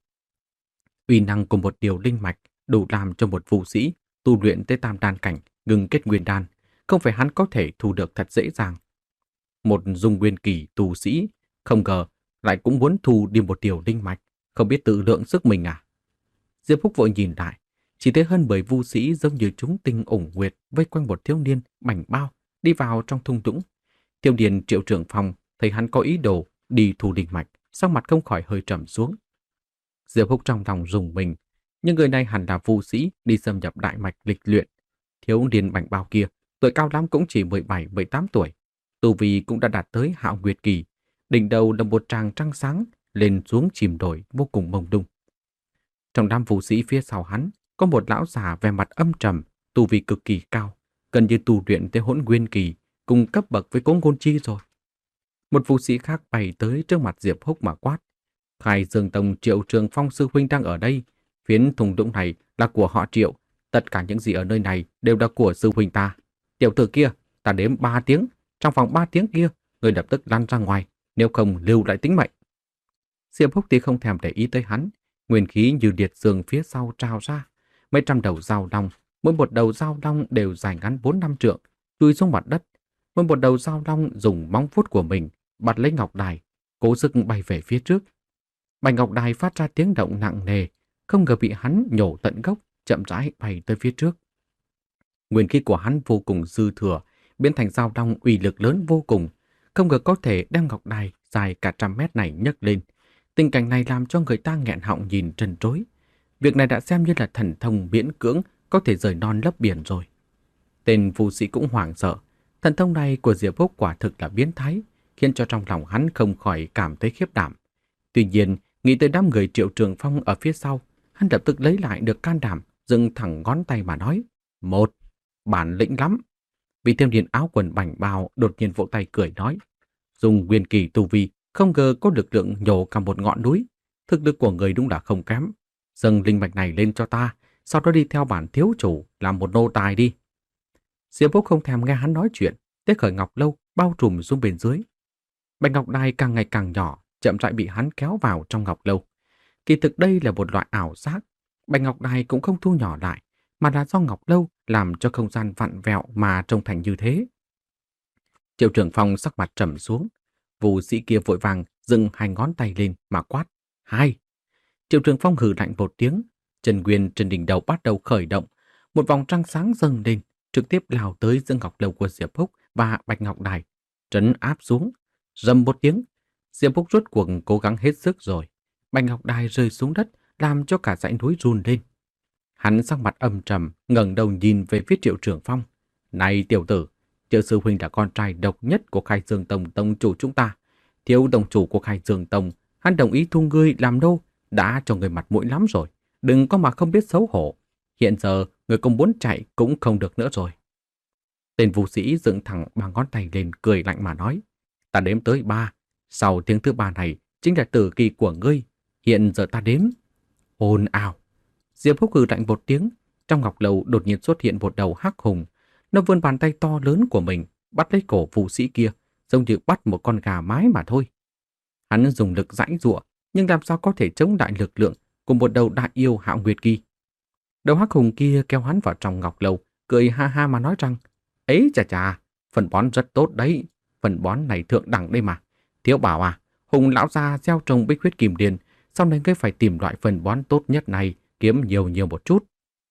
Uy năng của một điều linh mạch đủ làm cho một vũ sĩ tu luyện tới tam đan cảnh ngừng kết nguyên đan, không phải hắn có thể thu được thật dễ dàng. Một dung nguyên kỳ tu sĩ, không ngờ lại cũng muốn thu đi một điều linh mạch, không biết tự lượng sức mình à? Diệp Húc vội nhìn lại, chỉ thấy hơn mười vũ sĩ giống như chúng tinh ủng nguyệt vây quanh một thiếu niên bảnh bao đi vào trong thung lũng. Thiếu niên Triệu Trưởng Phong thấy hắn có ý đồ đi thu linh mạch, sắc mặt không khỏi hơi trầm xuống. Diệp Húc trong lòng rùng mình, nhưng người này hẳn là vũ sĩ đi xâm nhập đại mạch lịch luyện. Thiếu niên bảnh bao kia, tuổi cao lắm cũng chỉ mười bảy mười tám tuổi, tu vi cũng đã đạt tới hạo nguyệt kỳ, đỉnh đầu là một tràng trăng sáng, lên xuống chìm đổi vô cùng mông lung. Trong đám vũ sĩ phía sau hắn, có một lão già vẻ mặt âm trầm, tu vi cực kỳ cao, gần như tu luyện tới hỗn nguyên kỳ, cùng cấp bậc với Cố Ngôn Chi rồi. Một vũ sĩ khác bay tới trước mặt Diệp Húc mà quát. Khai Dương Tông Triệu Trường Phong sư huynh đang ở đây. Phiến thùng lũng này là của họ Triệu. Tất cả những gì ở nơi này đều là của sư huynh ta. Tiểu tử kia, ta đếm ba tiếng. Trong vòng ba tiếng kia, người lập tức lăn ra ngoài. Nếu không lưu lại tính mệnh. Diệp Húc thì không thèm để ý tới hắn. Nguyên khí như liệt dương phía sau trào ra. Mấy trăm đầu dao long, mỗi một đầu dao long đều dài ngắn bốn năm trượng, chui xuống mặt đất. Mỗi một đầu dao long dùng móng vuốt của mình bắt lấy ngọc đài, cố sức bay về phía trước. Bạch ngọc đài phát ra tiếng động nặng nề, không ngờ bị hắn nhổ tận gốc, chậm rãi bay tới phía trước. Nguyên khí của hắn vô cùng dư thừa, biến thành dao long uy lực lớn vô cùng, không ngờ có thể đem ngọc đài dài cả trăm mét này nhấc lên. Tình cảnh này làm cho người ta nghẹn họng nhìn trân trối. Việc này đã xem như là thần thông miễn cưỡng có thể rời non lấp biển rồi. Tên phù sĩ cũng hoảng sợ. Thần thông này của Diệp Húc quả thực là biến thái, khiến cho trong lòng hắn không khỏi cảm thấy khiếp đảm. Tuy nhiên, nghĩ tới đám người Triệu Trường Phong ở phía sau, hắn lập tức lấy lại được can đảm, dừng thẳng ngón tay mà nói. Một, bản lĩnh lắm. Vị thiếu niên áo quần bảnh bao đột nhiên vỗ tay cười nói. Dùng nguyên kỳ tu vi, không ngờ có lực lượng nhổ cả một ngọn núi. Thực lực của người đúng là không kém. Dâng linh mạch này lên cho ta, sau đó đi theo bản thiếu chủ làm một nô tài đi. Diệp Húc không thèm nghe hắn nói chuyện, tế khởi ngọc lâu bao trùm xuống bên dưới. Bạch ngọc đài càng ngày càng nhỏ, chậm rãi bị hắn kéo vào trong ngọc lâu. Kỳ thực đây là một loại ảo giác. Bạch ngọc đài cũng không thu nhỏ lại, mà là do ngọc lâu làm cho không gian vặn vẹo mà trông thành như thế. Triệu Trường Phong sắc mặt trầm xuống, vũ sĩ kia vội vàng dừng hai ngón tay lên mà quát. Hai. Triệu Trường Phong hừ lạnh một tiếng, chân nguyên trên đỉnh đầu bắt đầu khởi động, một vòng trăng sáng dâng lên, trực tiếp lao tới giữa ngọc lâu của Diệp Húc và Bạch Ngọc Đài, trấn áp xuống. Rầm một tiếng, Diệp Húc rốt cuộc cố gắng hết sức rồi. Bạch Ngọc Đài rơi xuống đất, làm cho cả dãy núi run lên. Hắn sắc mặt âm trầm, ngẩng đầu nhìn về phía Triệu Trường Phong. Này tiểu tử, Triệu sư huynh là con trai độc nhất của Khai Dương Tông tông chủ chúng ta. Thiếu tông chủ của Khai Dương Tông, hắn đồng ý thu ngươi làm nô, đã cho người mặt mũi lắm rồi. Đừng có mà không biết xấu hổ. Hiện giờ, người công muốn chạy cũng không được nữa rồi. Tên vũ sĩ dựng thẳng ba ngón tay lên cười lạnh mà nói. Ta đếm tới ba. Sau tiếng thứ ba này chính là tử kỳ của ngươi. Hiện giờ ta đếm. Ồn ào. Diệp Húc hừ lạnh một tiếng. Trong ngọc lầu đột nhiên xuất hiện một đầu hắc hùng. Nó vươn bàn tay to lớn của mình, bắt lấy cổ vũ sĩ kia, giống như bắt một con gà mái mà thôi. Hắn dùng lực giãy giụa, nhưng làm sao có thể chống lại lực lượng của một đầu đại yêu Hạo Nguyệt Kỳ. Đầu hắc hùng kia kéo hắn vào trong ngọc lầu, cười ha ha mà nói rằng, ấy chà chà, phần bón rất tốt đấy, phần bón này thượng đẳng đây mà. Thiếu bảo à, Hùng lão gia gieo trồng bích huyết kim điền, sau này ngươi phải tìm loại phần bón tốt nhất này, kiếm nhiều nhiều một chút.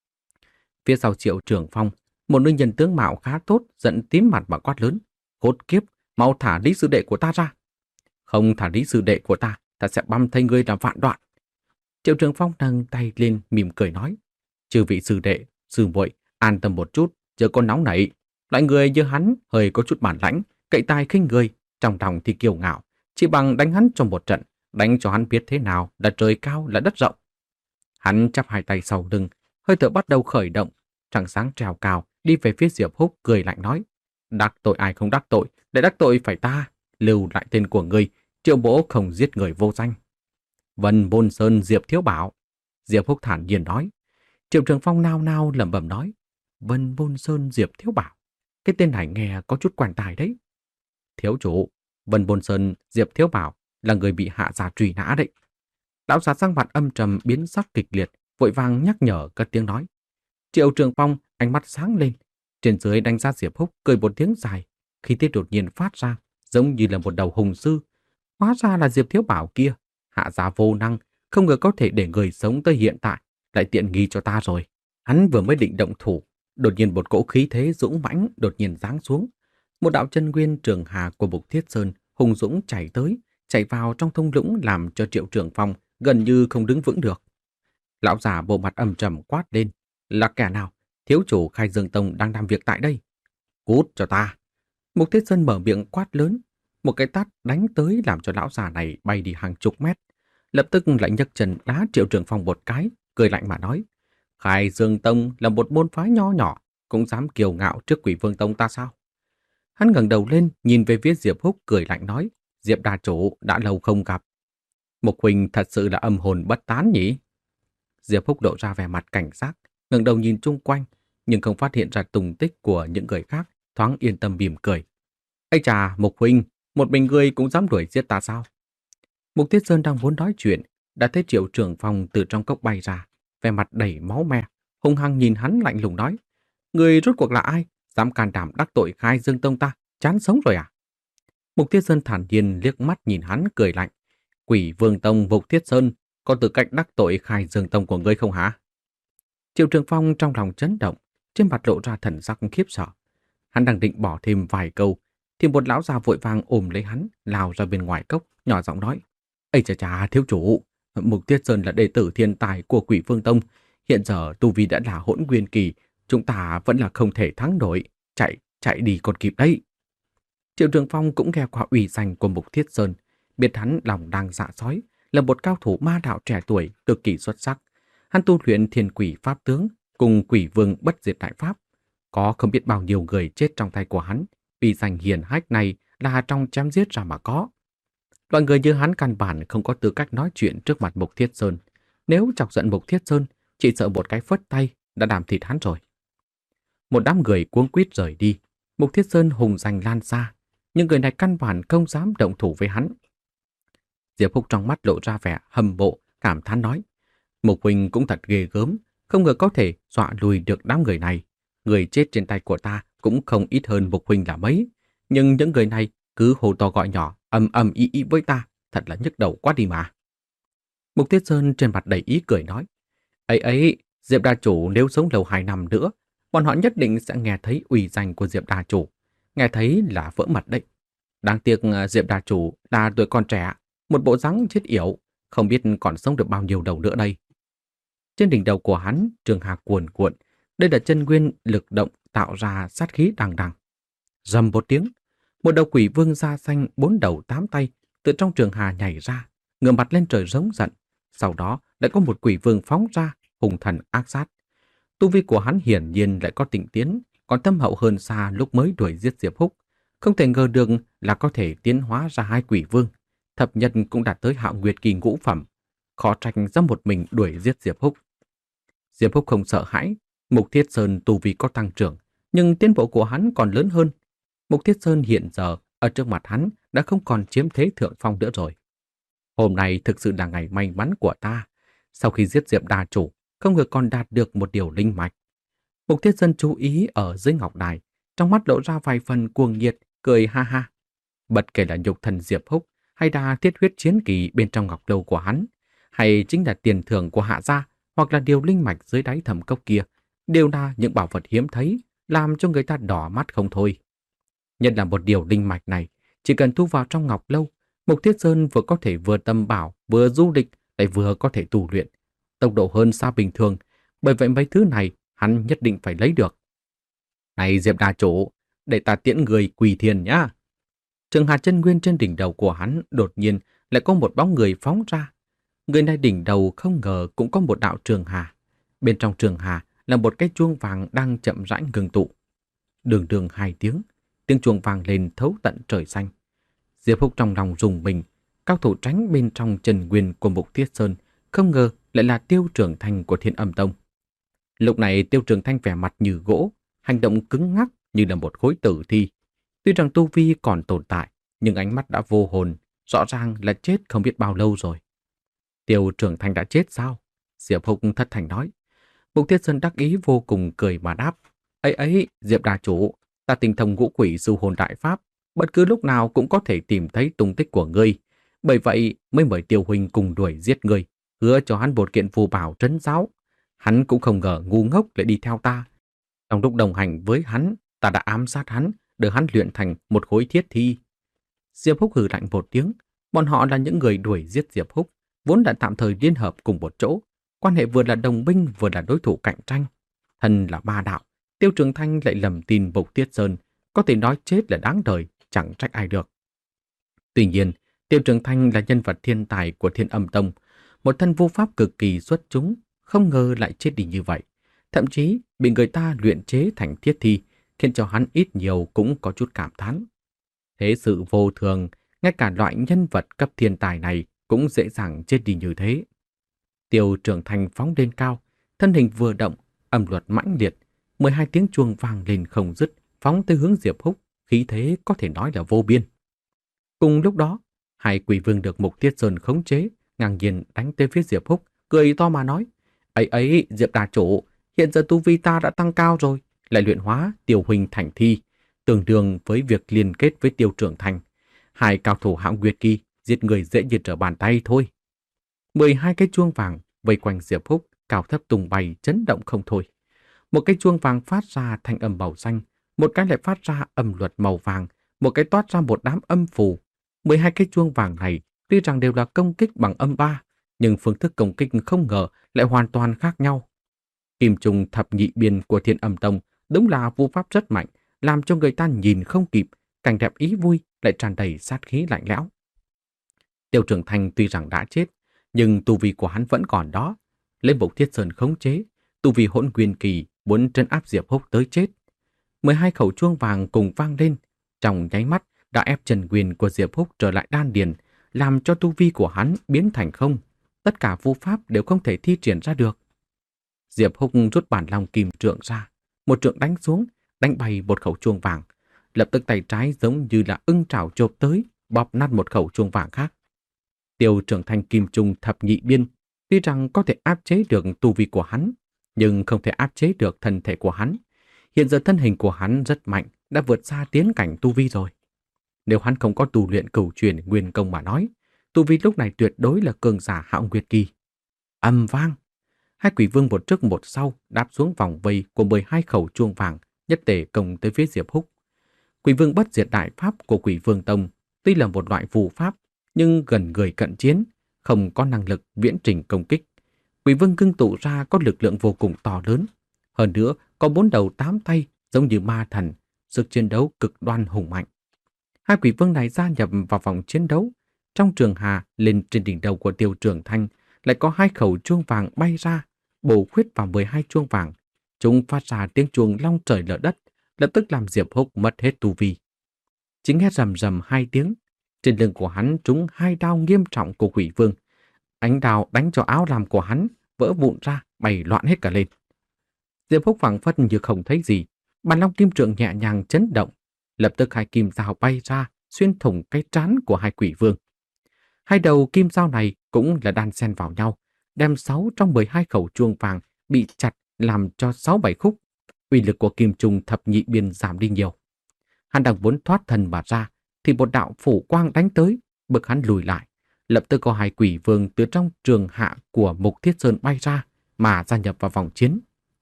Phía sau Triệu Trường Phong, một nữ nhân tướng mạo khá tốt, giận tím mặt mà quát lớn. Khốn kiếp, mau thả Lý sư đệ của ta ra. Không thả Lý sư đệ của ta, ta sẽ băm thây ngươi làm vạn đoạn. Triệu Trường Phong nâng tay lên mỉm cười nói. Chư vị sư đệ, sư muội an tâm một chút, chờ con nóng nảy. Loại người như hắn hơi có chút bản lãnh, cậy tài khinh người, trong lòng thì kiêu ngạo, chỉ bằng đánh hắn trong một trận, đánh cho hắn biết thế nào là trời cao là đất rộng. Hắn chắp hai tay sau lưng, hơi thở bắt đầu khởi động, trăng sáng treo cao, đi về phía Diệp Húc cười lạnh nói. Đắc tội ai không đắc tội, để đắc tội phải ta, lưu lại tên của ngươi, Triệu bố không giết người vô danh. Vân Bôn Sơn Diệp Thiếu Bảo. Diệp Húc thản nhiên nói. Triệu Trường Phong nao nao lẩm bẩm nói. Vân Bôn Sơn Diệp Thiếu Bảo. Cái tên này nghe có chút quen tai đấy. Thiếu chủ, Vân Bôn Sơn Diệp Thiếu Bảo là người bị hạ giả truy nã đấy. Lão già sang mặt âm trầm biến sắc kịch liệt, vội vàng nhắc nhở cất tiếng nói. Triệu Trường Phong ánh mắt sáng lên, trên dưới đánh giá Diệp Húc cười một tiếng dài, khi tiết đột nhiên phát ra, giống như là một đầu hùng sư. Hóa ra là Diệp Thiếu Bảo kia, hạ giá vô năng, không ngờ có thể để người sống tới hiện tại, lại tiện nghi cho ta rồi. Hắn vừa mới định động thủ, đột nhiên một cỗ khí thế dũng mãnh đột nhiên giáng xuống. Một đạo chân nguyên trường hà của Bục Thiết Sơn hùng dũng chạy tới, chạy vào trong thung lũng làm cho Triệu Trường Phong gần như không đứng vững được. Lão già bộ mặt âm trầm quát lên, là kẻ nào? Thiếu chủ Khai Dương Tông đang làm việc tại đây. Cút cho ta. Mục Thiết Sơn mở miệng quát lớn, một cái tát đánh tới làm cho lão già này bay đi hàng chục mét. Lập tức lại nhấc chân đá Triệu Trường Phong một cái, cười lạnh mà nói. Khai Dương Tông là một môn phái nho nhỏ, cũng dám kiêu ngạo trước Quỷ Vương Tông ta sao? Hắn ngẩng đầu lên, nhìn về phía Diệp Húc cười lạnh nói, Diệp đà chủ đã lâu không gặp. Mục huynh thật sự là âm hồn bất tán nhỉ? Diệp Húc lộ ra vẻ mặt cảnh giác, ngẩng đầu nhìn chung quanh, nhưng không phát hiện ra tung tích của những người khác, thoáng yên tâm mỉm cười. Ây chà, Mục huynh, một mình ngươi cũng dám đuổi giết ta sao? Mục Thiết Sơn đang muốn nói chuyện, đã thấy Triệu Trưởng Phong từ trong cốc bay ra, vẻ mặt đầy máu me, hung hăng nhìn hắn lạnh lùng nói, người rốt cuộc là ai, dám can đảm đắc tội Khai Dương Tông ta, chán sống rồi à? Mục Thiết Sơn thản nhiên liếc mắt nhìn hắn cười lạnh, Quỷ Vương Tông Mục Thiết Sơn có tư cách đắc tội Khai Dương Tông của ngươi không hả? Triệu Trường Phong trong lòng chấn động, trên mặt lộ ra thần sắc khiếp sợ. Hắn đang định bỏ thêm vài câu, thì một lão già vội vàng ôm lấy hắn, lao ra bên ngoài cốc, nhỏ giọng nói, Ây chà chà, thiếu chủ, Mục Thiết Sơn là đệ tử thiên tài của Quỷ Vương Tông, hiện giờ tu vi đã là hỗn nguyên kỳ, chúng ta vẫn là không thể thắng nổi, chạy, chạy đi còn kịp đấy. Triệu Trường Phong cũng nghe qua uy danh của Mục Thiết Sơn, biết hắn lòng đang dạ sói, là một cao thủ ma đạo trẻ tuổi cực kỳ xuất sắc. Hắn tu luyện Thiên Quỷ Pháp tướng cùng Quỷ Vương Bất Diệt Đại Pháp, có không biết bao nhiêu người chết trong tay của hắn, uy danh hiển hách này là trong chém giết ra mà có. Loại người như hắn căn bản không có tư cách nói chuyện trước mặt Mục Thiết Sơn. Nếu chọc giận Mục Thiết Sơn, chỉ sợ một cái phất tay đã làm thịt hắn rồi. Một đám người cuống quýt rời đi. Mục Thiết Sơn hùng danh lan xa, nhưng người này căn bản không dám động thủ với hắn. Diệp Húc trong mắt lộ ra vẻ hâm mộ, cảm thán nói, Mục huynh cũng thật ghê gớm, không ngờ có thể dọa lùi được đám người này. Người chết trên tay của ta cũng không ít hơn Mục huynh là mấy, nhưng những người này cứ hô to gọi nhỏ, ầm ầm ý ý với ta, thật là nhức đầu quá đi mà. Mục Thiết Sơn trên mặt đầy ý cười nói, ấy ấy, Diệp đà chủ nếu sống lâu hai năm nữa, bọn họ nhất định sẽ nghe thấy uy danh của Diệp đà chủ, nghe thấy là vỡ mật đấy. Đáng tiếc Diệp đà chủ là tuổi còn trẻ, một bộ dáng chết yểu, không biết còn sống được bao nhiêu đầu nữa đây. Trên đỉnh đầu của hắn, trường hà cuồn cuộn, đây là chân nguyên lực động tạo ra sát khí đằng đằng. Rầm một tiếng, một đầu quỷ vương da xanh bốn đầu tám tay từ trong trường hà nhảy ra, ngửa mặt lên trời rống giận. Sau đó lại có một quỷ vương phóng ra, hùng thần ác sát. Tu vi của hắn hiển nhiên lại có tỉnh tiến, còn thâm hậu hơn xa lúc mới đuổi giết Diệp Húc. Không thể ngờ được là có thể tiến hóa ra hai quỷ vương. Thập nhật cũng đạt tới hạo nguyệt kỳ ngũ phẩm. Khó trách ra một mình đuổi giết Diệp Húc. Diệp Húc không sợ hãi. Mục Thiết Sơn tu vi có tăng trưởng, nhưng tiến bộ của hắn còn lớn hơn. Mục Thiết Sơn hiện giờ ở trước mặt hắn đã không còn chiếm thế thượng phong nữa rồi. Hôm nay thực sự là ngày may mắn của ta. Sau khi giết Diệp đà chủ, không ngờ còn đạt được một điều linh mạch. Mục Thiết Sơn chú ý ở dưới ngọc đài, trong mắt lộ ra vài phần cuồng nhiệt, cười ha ha. Bất kể là nhục thần Diệp Húc hay là thiết huyết chiến kỳ bên trong ngọc lâu của hắn, hay chính là tiền thưởng của Hạ gia, hoặc là điều linh mạch dưới đáy thầm cốc kia, đều là những bảo vật hiếm thấy, làm cho người ta đỏ mắt không thôi. Nhất là một điều linh mạch này, chỉ cần thu vào trong ngọc lâu, Mục Thiết Sơn vừa có thể vừa tâm bảo, vừa du lịch, lại vừa có thể tu luyện. Tốc độ hơn xa bình thường, bởi vậy mấy thứ này hắn nhất định phải lấy được. Này Diệp đà chủ, để ta tiễn người quỳ thiền nhá. Trường hà chân nguyên trên đỉnh đầu của hắn đột nhiên lại có một bóng người phóng ra. Người này đỉnh đầu không ngờ cũng có một đạo trường hà. Bên trong trường hà là một cái chuông vàng đang chậm rãi ngừng tụ. Đường đường hai tiếng, tiếng chuông vàng lên thấu tận trời xanh. Diệp Húc trong lòng rùng mình, cao thủ tránh bên trong chân nguyên của Mục Thiết Sơn, không ngờ lại là Tiêu Trường Thanh của Thiên Âm Tông. Lúc này Tiêu Trường Thanh vẻ mặt như gỗ, hành động cứng ngắc như là một khối tử thi. Tuy rằng tu vi còn tồn tại, nhưng ánh mắt đã vô hồn, rõ ràng là chết không biết bao lâu rồi. Tiêu Trường Thanh đã chết sao? Diệp Húc thất thành nói. Mục Thiết Sơn đắc ý vô cùng cười mà đáp. Ấy ấy, Diệp đà chủ, ta tinh thông ngũ quỷ sư hồn đại pháp, bất cứ lúc nào cũng có thể tìm thấy tung tích của ngươi. Bởi vậy mới mời Tiêu huynh cùng đuổi giết ngươi, hứa cho hắn một kiện phù bảo trấn giáo. Hắn cũng không ngờ ngu ngốc lại đi theo ta. Trong lúc đồng hành với hắn, ta đã ám sát hắn, đưa hắn luyện thành một khối thiết thi. Diệp Húc hừ lạnh một tiếng. Bọn họ là những người đuổi giết Diệp Húc, vốn đã tạm thời liên hợp cùng một chỗ. Quan hệ vừa là đồng minh vừa là đối thủ cạnh tranh. Thân là ma đạo, Tiêu Trường Thanh lại lầm tin Mục Thiết Sơn, có thể nói chết là đáng đời, chẳng trách ai được. Tuy nhiên, Tiêu Trường Thanh là nhân vật thiên tài của Thiên Âm Tông, một thân vô pháp cực kỳ xuất chúng, không ngờ lại chết đi như vậy. thậm chí bị người ta luyện chế thành thiết thi, khiến cho hắn ít nhiều cũng có chút cảm thán. Thế sự vô thường, ngay cả loại nhân vật cấp thiên tài này cũng dễ dàng chết đi như thế. Tiêu Trường Thanh phóng lên cao, thân hình vừa động, âm luật mãnh liệt, mười hai tiếng chuông vang lên không dứt, phóng tới hướng Diệp Húc, khí thế có thể nói là vô biên. Cùng lúc đó, hai quỷ vương được Mục Thiết Sơn khống chế, ngang nhiên đánh tới phía Diệp Húc, cười to mà nói: "Ấy ấy, Diệp đà chủ, hiện giờ tu vi ta đã tăng cao rồi, lại luyện hóa Tiêu huynh thành thi, tương đương với việc liên kết với Tiêu Trường Thanh. Hai cao thủ hạng Nguyệt Kỳ giết người dễ như trở bàn tay thôi." Mười hai cái chuông vàng vây quanh Diệp Húc, cao thấp tung bay chấn động không thôi. Một cái chuông vàng phát ra thanh âm màu xanh, một cái lại phát ra âm luật màu vàng, một cái toát ra một đám âm phù. Mười hai cái chuông vàng này tuy rằng đều là công kích bằng âm ba, nhưng phương thức công kích không ngờ lại hoàn toàn khác nhau. Kim trùng thập nhị biên của Thiên Âm Tông đúng là vu pháp rất mạnh, làm cho người ta nhìn không kịp, cảnh đẹp ý vui lại tràn đầy sát khí lạnh lẽo. Tiêu Trường Thanh tuy rằng đã chết, nhưng tu vi của hắn vẫn còn đó. Lấy Mục Thiết Sơn khống chế, tu vi Hỗn Nguyên Kỳ muốn trấn áp Diệp Húc tới chết. Mười hai khẩu chuông vàng cùng vang lên, trong nháy mắt đã ép chân nguyên của Diệp Húc trở lại đan điền, làm cho tu vi của hắn biến thành không. Tất cả vu pháp đều không thể thi triển ra được. Diệp Húc rút bản long kim trượng ra, một trượng đánh xuống, đánh bay một khẩu chuông vàng. Lập tức tay trái giống như là ưng trảo chộp tới, bóp nát một khẩu chuông vàng khác. Tiêu Trường Thanh kim trung thập nhị biên, tuy rằng có thể áp chế được tu vi của hắn, nhưng không thể áp chế được thân thể của hắn. Hiện giờ thân hình của hắn rất mạnh, đã vượt xa tiến cảnh tu vi rồi. Nếu hắn không có tu luyện cửu truyền nguyên công mà nói, tu vi lúc này tuyệt đối là cường giả hạo nguyệt kỳ. Ầm vang, hai quỷ vương một trước một sau đáp xuống vòng vây của mười hai khẩu chuông vàng, nhất tề công tới phía Diệp Húc. Quỷ vương bất diệt đại pháp của Quỷ Vương Tông tuy là một loại phù pháp, nhưng gần người cận chiến, không có năng lực viễn trình công kích. Quỷ vương ngưng tụ ra có lực lượng vô cùng to lớn, hơn nữa có bốn đầu tám tay giống như ma thần, sức chiến đấu cực đoan hùng mạnh. Hai quỷ vương này gia nhập vào vòng chiến đấu. Trong trường hà lên trên đỉnh đầu của Tiêu Trường Thanh lại có hai khẩu chuông vàng bay ra, bổ khuyết vào mười hai chuông vàng. Chúng phát ra tiếng chuông long trời lở đất, lập tức làm Diệp Húc mất hết tu vi. Chính nghe rầm rầm hai tiếng, trên lưng của hắn trúng hai đao nghiêm trọng của quỷ vương. Ánh đao đánh cho áo lam của hắn vỡ vụn ra, bay loạn hết cả lên. Diệp Húc phảng phất như không thấy gì, bản long kim trượng nhẹ nhàng chấn động, lập tức hai kim dao bay ra, xuyên thủng cái trán của hai quỷ vương. Hai đầu kim dao này cũng là đan xen vào nhau, đem sáu trong mười hai khẩu chuông vàng bị chặt làm cho sáu bảy khúc. Uy lực của kim trùng thập nhị biên giảm đi nhiều. Hắn đang muốn thoát thân mà ra, thì một đạo phủ quang đánh tới, bực hắn lùi lại. Lập tức có hai quỷ vương từ trong trường hạ của Mục Thiết Sơn bay ra, mà gia nhập vào vòng chiến.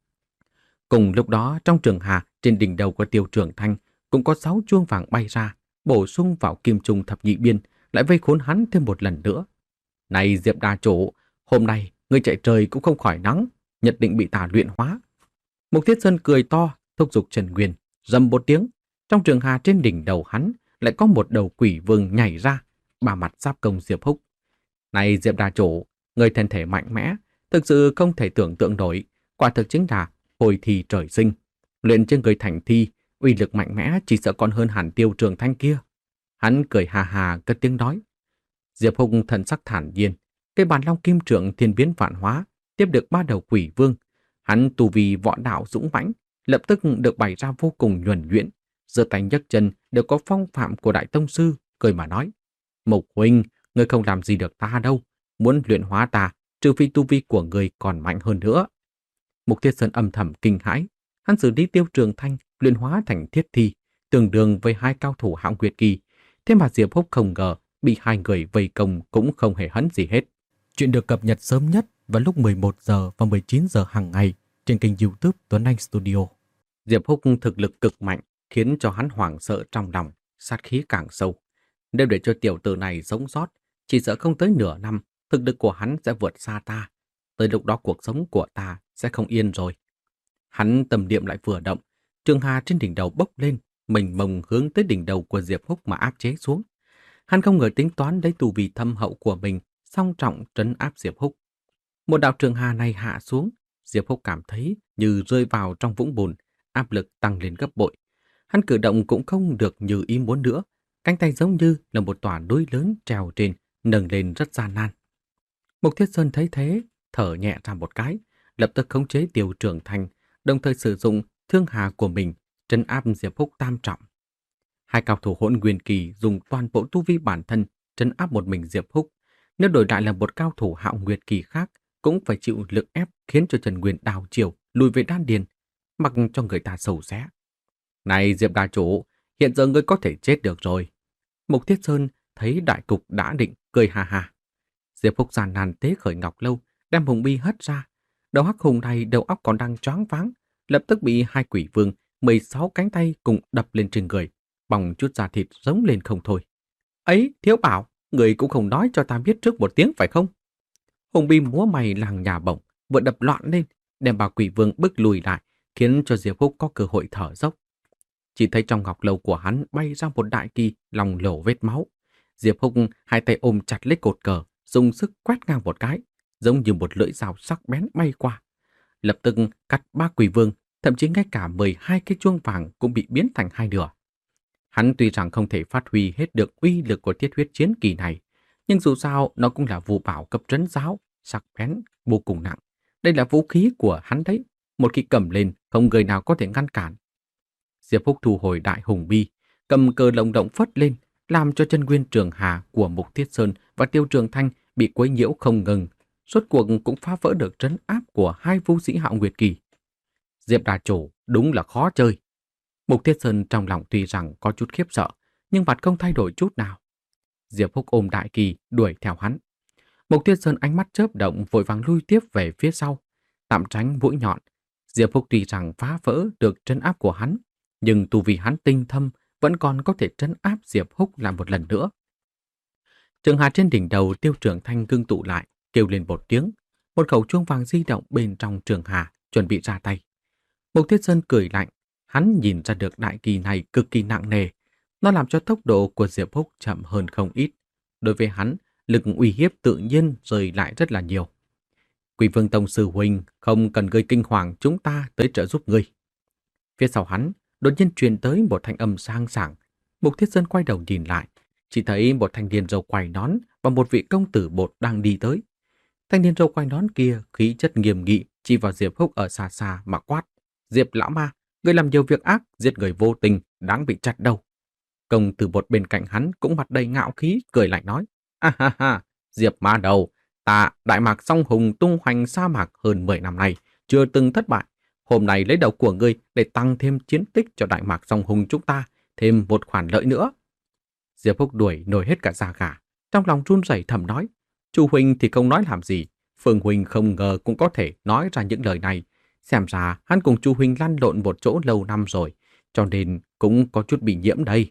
Cùng lúc đó, trong trường hạ, trên đỉnh đầu của Tiêu Trường Thanh, cũng có sáu chuông vàng bay ra, bổ sung vào kim trùng thập nhị biên, lại vây khốn hắn thêm một lần nữa. Này Diệp đà chủ, hôm nay ngươi chạy trời cũng không khỏi nắng, nhất định bị ta luyện hóa. Mục Thiết Sơn cười to, thúc giục Trần Nguyên, rầm một tiếng, trong trường hà trên đỉnh đầu hắn lại có một đầu quỷ vương nhảy ra, bà mặt giáp công Diệp Húc. Này Diệp đà chủ, người thân thể mạnh mẽ, thực sự không thể tưởng tượng nổi, quả thực chính là hồi thì trời sinh, luyện trên người thành thi, uy lực mạnh mẽ chỉ sợ còn hơn hẳn Tiêu Trường Thanh kia. Hắn cười hà hà cất tiếng nói. Diệp Húc thần sắc thản nhiên, cây bản long kim trượng thiên biến vạn hóa, tiếp được ba đầu quỷ vương. Hắn tu vì võ đạo dũng mãnh, lập tức được bày ra vô cùng nhuần nhuyễn, giơ tay nhấc chân đều có phong phạm của đại tông sư, cười mà nói: Mục huynh, ngươi không làm gì được ta đâu, muốn luyện hóa ta, trừ phi tu vi của ngươi còn mạnh hơn nữa. Mục Thiết Sơn âm thầm kinh hãi, hắn xử lý Tiêu Trường Thanh luyện hóa thành thiết thi, tương đương với hai cao thủ hạng nguyệt kỳ, thế mà Diệp Húc không ngờ bị hai người vây công cũng không hề hấn gì hết. Chuyện được cập nhật sớm nhất vào lúc mười một giờ và mười chín giờ hàng ngày trên kênh YouTube Tuấn Anh Studio. Diệp Húc thực lực cực mạnh, khiến cho hắn hoảng sợ trong lòng, sát khí càng sâu. Nếu để cho tiểu tử này sống sót, chỉ sợ không tới nửa năm, thực lực của hắn sẽ vượt xa ta. Tới lúc đó cuộc sống của ta sẽ không yên rồi. Hắn tâm niệm lại vừa động, trường hà trên đỉnh đầu bốc lên, mình mông hướng tới đỉnh đầu của Diệp Húc mà áp chế xuống. Hắn không ngờ tính toán lấy tu vi thâm hậu của mình, song trọng trấn áp Diệp Húc. Một đạo trường hà này hạ xuống, Diệp Húc cảm thấy như rơi vào trong vũng bùn, áp lực tăng lên gấp bội. Hắn cử động cũng không được như ý muốn nữa, cánh tay giống như là một tòa núi lớn trèo trên, nâng lên rất gian nan. Mục Thiết Sơn thấy thế, thở nhẹ ra một cái, lập tức khống chế Tiêu Trường Thanh, đồng thời sử dụng thương hà của mình trấn áp Diệp Húc tam trọng. Hai cao thủ Hỗn Nguyên Kỳ dùng toàn bộ tu vi bản thân trấn áp một mình Diệp Húc, nếu đổi lại là một cao thủ Hạo Nguyệt Kỳ khác cũng phải chịu lực ép khiến cho Trần Nguyên đào chiều lùi về đan điền, mặc cho người ta sầu xé. Này Diệp đại chủ, hiện giờ ngươi có thể chết được rồi. Mục Thiết Sơn thấy đại cục đã định, cười hà hà. Diệp Húc gian nan tế khởi ngọc lâu, đem hùng bi hất ra. Đầu hắc hùng này đầu óc còn đang choáng váng, lập tức bị hai quỷ vương mười sáu cánh tay cùng đập lên trên người, bỏng chút da thịt rống lên không thôi. Ấy, Thiếu Bảo, người cũng không nói cho ta biết trước một tiếng phải không? Hùng bi múa mày làng nhà bổng, vừa đập loạn lên, đem bà quỷ vương bức lùi lại, khiến cho Diệp Húc có cơ hội thở dốc. Chỉ thấy trong ngọc lâu của hắn bay ra một đại kỳ lòng lổ vết máu. Diệp Húc hai tay ôm chặt lấy cột cờ, dùng sức quét ngang một cái, giống như một lưỡi dao sắc bén bay qua. Lập tức cắt ba quỷ vương, thậm chí ngay cả mười hai cái chuông vàng cũng bị biến thành hai nửa. Hắn tuy rằng không thể phát huy hết được uy lực của thiết huyết chiến kỳ này, nhưng dù sao nó cũng là vũ bảo cấp trấn giáo, sắc bén, vô cùng nặng. Đây là vũ khí của hắn đấy, một khi cầm lên không người nào có thể ngăn cản. Diệp Húc thu hồi đại hùng bi, cầm cờ lồng động phất lên, làm cho chân nguyên trường hà của Mục Thiết Sơn và Tiêu Trường Thanh bị quấy nhiễu không ngừng. Suốt cuộc cũng phá vỡ được trấn áp của hai vũ sĩ Hạo Nguyệt Kỳ. Diệp đà chủ đúng là khó chơi. Mục Thiết Sơn trong lòng tuy rằng có chút khiếp sợ, nhưng mặt không thay đổi chút nào. Diệp Húc ôm đại kỳ đuổi theo hắn. Mục Thiết Sơn ánh mắt chớp động vội vàng lui tiếp về phía sau, tạm tránh mũi nhọn. Diệp Húc tuy rằng phá vỡ được trấn áp của hắn, nhưng tu vì hắn tinh thâm vẫn còn có thể trấn áp Diệp Húc lại một lần nữa. Trường hà trên đỉnh đầu Tiêu Trường Thanh ngưng tụ lại, kêu lên một tiếng, một khẩu chuông vàng di động bên trong trường hà chuẩn bị ra tay. Mục Thiết Sơn cười lạnh, hắn nhìn ra được đại kỳ này cực kỳ nặng nề, nó làm cho tốc độ của Diệp Húc chậm hơn không ít. Đối với hắn, lực uy hiếp tự nhiên rời lại rất là nhiều. Quỷ Vương Tông sư huynh không cần gây kinh hoàng, chúng ta tới trợ giúp ngươi. Phía sau hắn đột nhiên truyền tới một thanh âm sang sảng. Mục Thiết Sơn quay đầu nhìn lại, chỉ thấy một thanh niên râu quai nón và một vị công tử bột đang đi tới. Thanh niên râu quai nón kia khí chất nghiêm nghị, chỉ vào Diệp Húc ở xa xa mà quát: Diệp lão ma, ngươi làm nhiều việc ác, giết người vô tình, đáng bị chặt đầu. Công tử bột bên cạnh hắn cũng mặt đầy ngạo khí, cười lạnh nói: Ha ha ha, Diệp ma đầu, ta Đại Mạc Song Hùng tung hoành sa mạc hơn mười năm nay, chưa từng thất bại. Hôm nay lấy đầu của ngươi để tăng thêm chiến tích cho Đại Mạc Song Hùng chúng ta, thêm một khoản lợi nữa. Diệp Húc đuổi nổi hết cả da gà, trong lòng run rẩy thầm nói: Chu huynh thì không nói làm gì, Phương huynh không ngờ cũng có thể nói ra những lời này. Xem ra hắn cùng Chu huynh lăn lộn một chỗ lâu năm rồi, cho nên cũng có chút bị nhiễm đây.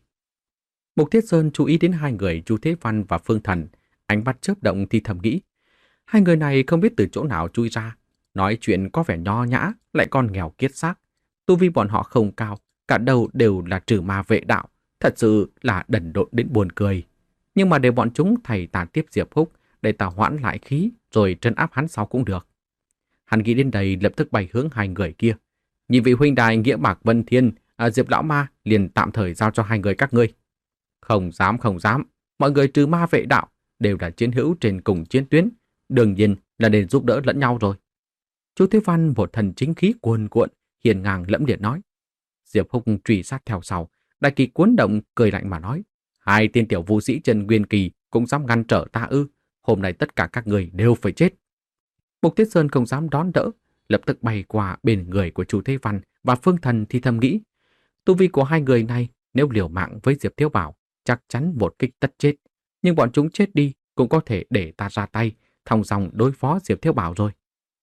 Mục Thiết Sơn chú ý đến hai người Chu Thế Văn và Phương Thần, ánh mắt chớp động thì thầm nghĩ: hai người này không biết từ chỗ nào chui ra, nói chuyện có vẻ nho nhã, lại còn nghèo kiết xác. Tu vi bọn họ không cao, cả đầu đều là trừ ma vệ đạo, thật sự là đần độn đến buồn cười. Nhưng mà để bọn chúng thầy tàn tiếp Diệp Húc, để ta hoãn lại khí, rồi trấn áp hắn sau cũng được. Hắn nghĩ đến đây lập tức bay hướng hai người kia. Nhị vị huynh đài Nghĩa Mạc Vân Thiên, à, Diệp lão ma liền tạm thời giao cho hai người các ngươi. Không dám không dám, mọi người trừ ma vệ đạo đều là chiến hữu trên cùng chiến tuyến, đương nhiên là để giúp đỡ lẫn nhau rồi. Chu Thế Văn một thần chính khí cuồn cuộn, hiền ngang lẫm liệt nói. Diệp Húc truy sát theo sau, đại kỳ cuốn động cười lạnh mà nói: hai tên tiểu vũ sĩ Trần Nguyên Kỳ cũng dám ngăn trở ta ư? Hôm nay tất cả các người đều phải chết. Mục Thiết Sơn không dám đón đỡ, lập tức bay qua bên người của Chu Thế Văn và Phương Thần thì thầm nghĩ: tu vi của hai người này nếu liều mạng với Diệp Thiếu Bảo, chắc chắn một kích tất chết. Nhưng bọn chúng chết đi cũng có thể để ta ra tay, thong dong đối phó Diệp Thiếu Bảo rồi.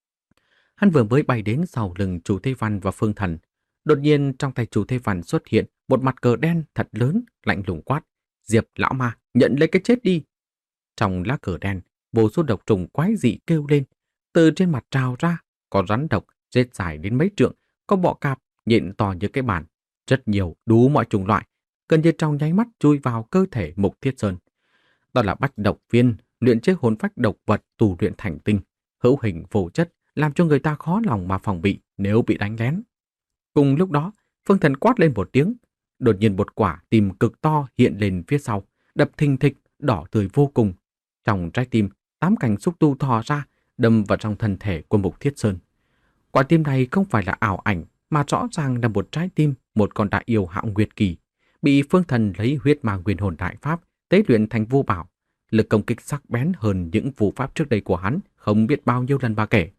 Hắn vừa mới bay đến sau lưng Chu Thế Văn và Phương Thần, đột nhiên trong tay Chu Thế Văn xuất hiện một mặt cờ đen thật lớn, lạnh lùng quát: Diệp lão ma, nhận lấy cái chết đi. Trong lá cờ đen, vô số độc trùng quái dị kêu lên, từ trên mặt trào ra, có rắn độc rết dài đến mấy trượng, có bọ cạp nhện to như cái bàn, rất nhiều đủ mọi chủng loại, gần như trong nháy mắt chui vào cơ thể Mục Thiết Sơn. Đó là bách độc viên, luyện chế hồn phách độc vật tù luyện thành tinh, hữu hình vô chất, làm cho người ta khó lòng mà phòng bị nếu bị đánh lén. Cùng lúc đó, Phương Thần quát lên một tiếng, đột nhiên một quả tim cực to hiện lên phía sau, đập thình thịch, đỏ tươi vô cùng. Trong trái tim, tám cành xúc tu thò ra, đâm vào trong thân thể của Mục Thiết Sơn. Quả tim này không phải là ảo ảnh, mà rõ ràng là một trái tim, một con đại yêu hạo nguyệt kỳ, bị Phương Thần lấy huyết ma nguyên hồn đại pháp tế luyện thành vô bảo. Lực công kích sắc bén hơn những phù pháp trước đây của hắn, không biết bao nhiêu lần ba kể.